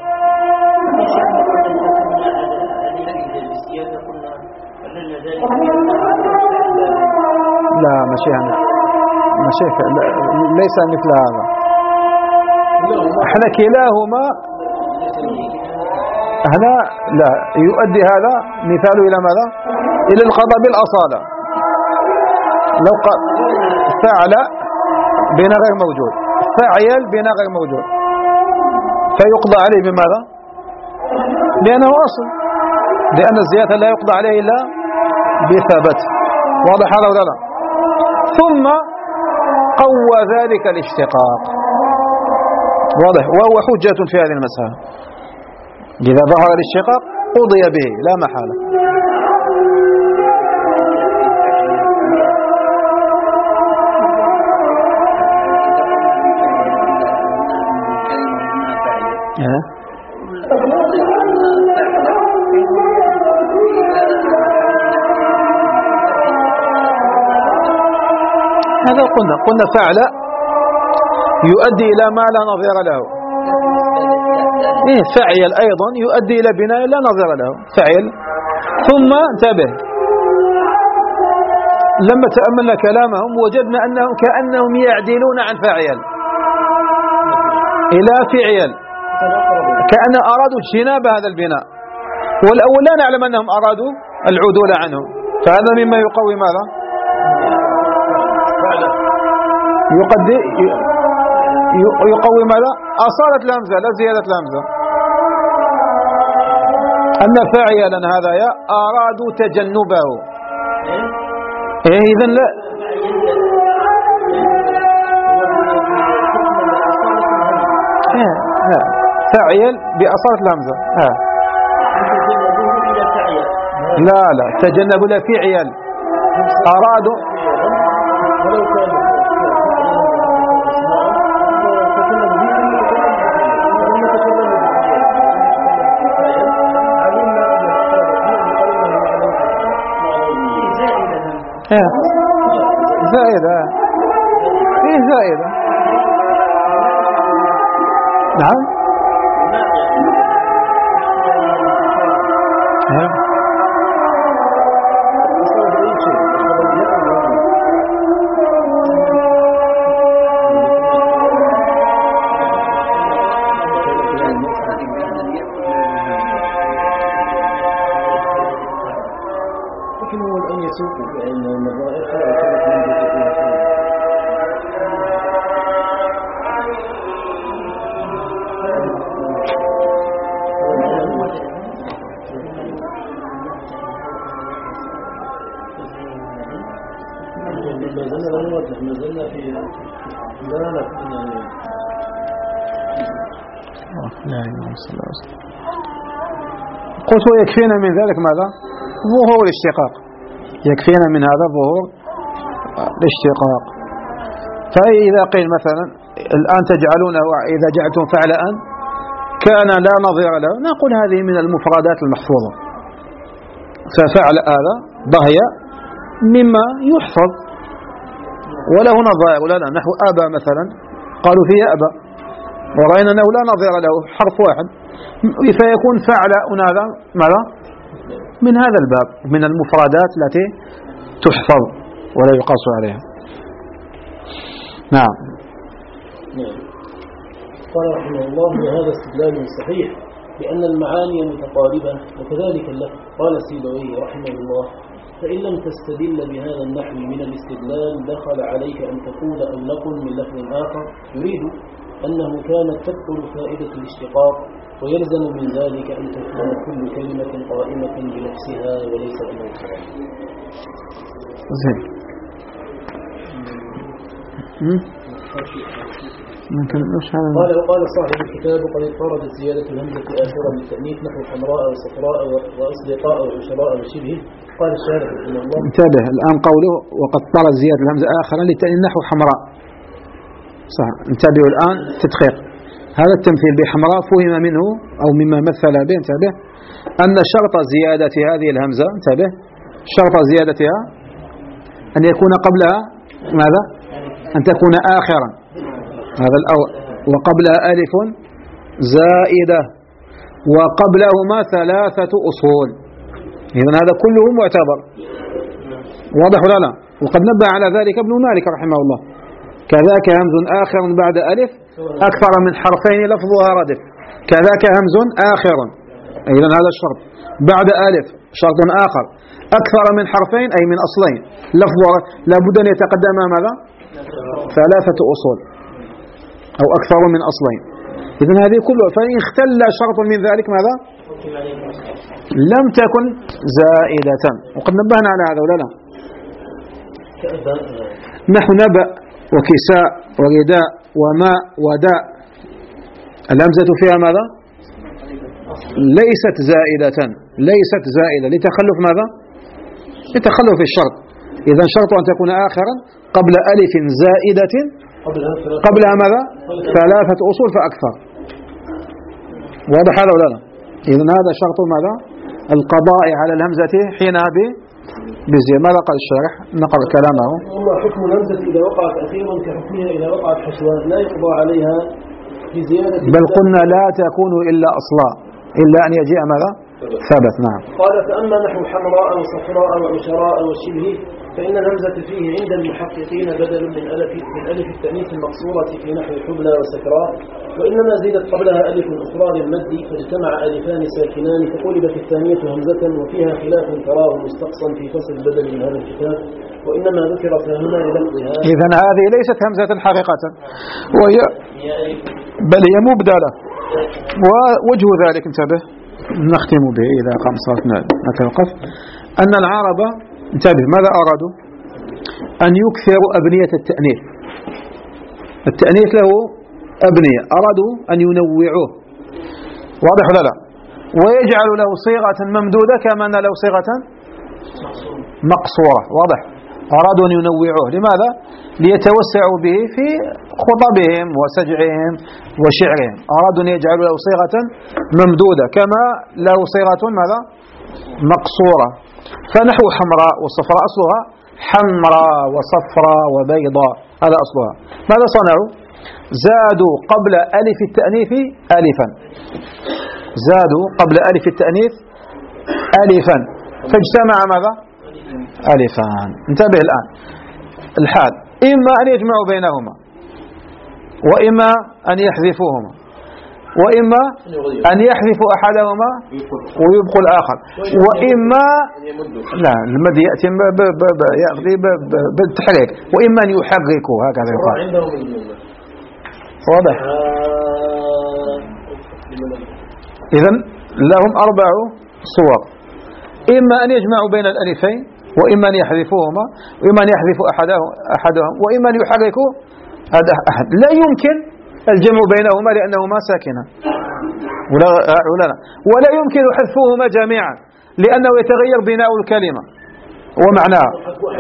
Speaker 1: لا ماشي هنا ماشي ليس مثل هذا. احنا كلاهما هنا لا يؤدي هذا مثاله إلى ماذا؟ إلى القضاء بالأصالة. لو قال فعل بين غير موجود فعيل بين غير موجود فيقضى عليه بماذا؟ لأنه أصل، لأن الزيادة لا يقضى عليه إلا بثبت. واضح هذا ولا لا؟ ثم قوى ذلك الاشتقاق. واضح، وهو حجة في هذه المسألة. إذا ظهر الاشتقاق قضي به لا محالة. هذا قلنا قلنا فعل يؤدي إلى ما لا نظير له. إيه فعل أيضا يؤدي إلى بناء لا نظير له فعل. ثم انتبه لما تأملنا كلامهم وجدنا أنهم كأنهم يعدلون عن فاعل إلى فعل، كأن أرادوا اجتناب هذا البناء، والأول لا نعلم أنهم أرادوا العدول عنه، فهذا مما يقوي ماذا؟ يقدر يقوي ماذا؟ أصالة الهمزة لا زيادة الهمزة. أن فاعلا هذا يا أرادوا تجنبه. إيه إذن لا فاعل بأصالة الهمزة. ها. لا لا تجنبوا لا فعل أرادوا زائدة. إيه زائدة. نعم. قلت يكفينا من ذلك ماذا؟ ظهور الاشتقاق. يكفينا من هذا ظهور الاشتقاق. فإذا قيل مثلا الآن تجعلونه إذا جعلتم فعل أن كان لا نظير له، نقول هذه من المفردات المحفوظة. ففعل هذا ضهي مما يحفظ وله نظائر ولا لا. نحو أبى مثلا قالوا فيه أبى ورأينا أنه لا نظير له حرف واحد، فيكون فعل هذا ماذا؟ من هذا الباب من المفردات التي تحفظ ولا يقاس عليها. نعم.
Speaker 2: قال رحمه الله وهذا استدلال صحيح لأن المعاني متقاربة وكذلك اللفظ. قال سيبويه رحمه الله فإن لم تستدل بهذا النحو من الاستدلال دخل عليك أن تقول أو نقل من لفظ آخر يريد أنه كانت تبطل فائدة الاشتقاق ويلزم من ذلك أن تكون كل كلمة قائمة بنفسها وليس بموضوع.
Speaker 1: زين.
Speaker 2: قال وقال صاحب الكتاب قد اضطرد زيادة الهمزة آخرا بالتأنيث نحو حمراء وصفراء وأصدقاء وعشراء وشبه. قال الشارح رحمه الله
Speaker 1: انتبه الآن قوله وقد اضطرد زيادة الهمزة آخرا للتأنيث نحو حمراء. صح. انتبهوا الآن تدقيق هذا التمثيل بحمراء فهم منه أو مما مثل به انتبه أن شرط زيادة هذه الهمزة انتبه شرط زيادتها أن يكون قبلها ماذا؟ أن تكون آخرا هذا الأول وقبلها ألف زائدة وقبلهما ثلاثة أصول. إذن هذا كله معتبر واضح ولا لا؟ وقد نبه على ذلك ابن مالك رحمه الله كذاك همز آخر بعد ألف أكثر من حرفين لفظها ردف كذاك همز آخر. إذن هذا الشرط بعد ألف شرط آخر أكثر من حرفين أي من أصلين لفظ لابد أن يتقدم ماذا؟ ثلاثة أصول أو أكثر من أصلين. إذن هذه كلها فإن اختل شرط من ذلك ماذا؟ لم تكن زائدة. وقد نبهنا على هذا ولا لا؟ نحو نبأ وكساء ورداء وماء وداء الهمزة فيها ماذا؟ ليست زائدة ليست زائدة لتخلف ماذا؟ لتخلف الشرط. إذا شرط أن تكون آخرا قبل ألف زائدة قبلها ماذا؟ ثلاثة أصول فأكثر. واضح هذا ولا لا؟ إذن هذا شرط ماذا؟ القضاء على الهمزة حينها بزيادة. ماذا قال الشارح؟ نقرأ كلامه.
Speaker 2: والله حكم الهمزة إذا وقعت أخيرا كحكمها إذا وقعت حشوان لا يقضى عليها بزيادة
Speaker 1: بل قلنا لا تكون إلا أصلا إلا أن يجيء ماذا؟ ثبت. نعم.
Speaker 2: قال فأما نحو حمراء وصفراء وعشراء وشبه فإن الهمزة فيه عند المحققين بدل من ألف من ألف التأنيث المقصورة في نحو حبلى وسكراء، وإنما زيدت قبلها ألف أخرى للمد فاجتمع ألفان ساكنان فقلبت الثانية همزة، وفيها خلاف تراه مستقصا في فصل بدل من هذا الكتاب، وإنما ذكر فهنا للفظها.
Speaker 1: إذن هذه ليست همزة حقيقة، وهي بل هي مبدلة. ووجه ذلك انتبه نختم به إذا قام صلاتنا نتوقف، أن العرب انتبه ماذا أرادوا؟ أن يكثروا أبنية التأنيث. التأنيث له أبنية، أرادوا أن ينوعوه، واضح ولا لا؟ ويجعل له صيغة ممدودة كما أن له صيغة مقصورة، واضح؟ أرادوا أن ينوعوه، لماذا؟ ليتوسعوا به في خطبهم وسجعهم وشعرهم، أرادوا أن يجعلوا له صيغة ممدودة كما له صيغة ماذا؟ مقصورة. فنحو حمراء وصفراء أصلها حمراء وصفراء وبيضاء، هذا أصلها. ماذا صنعوا؟ زادوا قبل ألف التأنيث ألفا، زادوا قبل ألف التأنيث ألفا فاجتمع ماذا؟ ألفان. انتبه الآن الحال، إما أن يجمعوا بينهما، وإما أن يحذفوهما، وإما أن يحذفوا أحدهما ويبقوا الآخر، وإما لا المد يأتي بالتحريك، وإما أن يحركوا هكذا يقال. واضح؟ إذن لهم أربع صور، إما أن يجمعوا بين الألفين، وإما أن يحذفوهما، وإما أن يحذفوا أحدهم، وإما أن يحركوا هذا أحد. لا يمكن الجمع بينهما لأنهما ساكنة، ولا, ولا, ولا يمكن حذفهما جميعا لأنه يتغير بناء الكلمة ومعناها،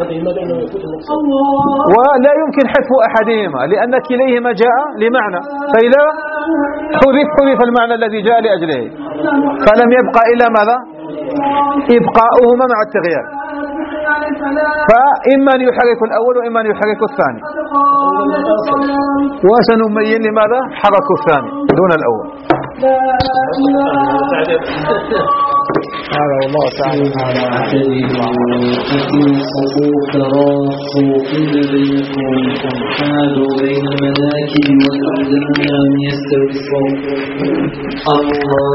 Speaker 1: ولا يمكن حذف أحدهما لأن كليهما جاء لمعنى، فإذا حذف حذف المعنى الذي جاء لأجله، فلم يبقى إلا ماذا؟ إبقاؤهما مع التغيير. فإما أن يحرك الأول وإما أن يحرك الثاني، وسنبين لماذا حركوا الثاني دون الأول. هذا والله تعالى
Speaker 5: الصفوف تراصوا قيل بينكم وانحادوا بين المناكب والأقدام لم يستوي الصوت الله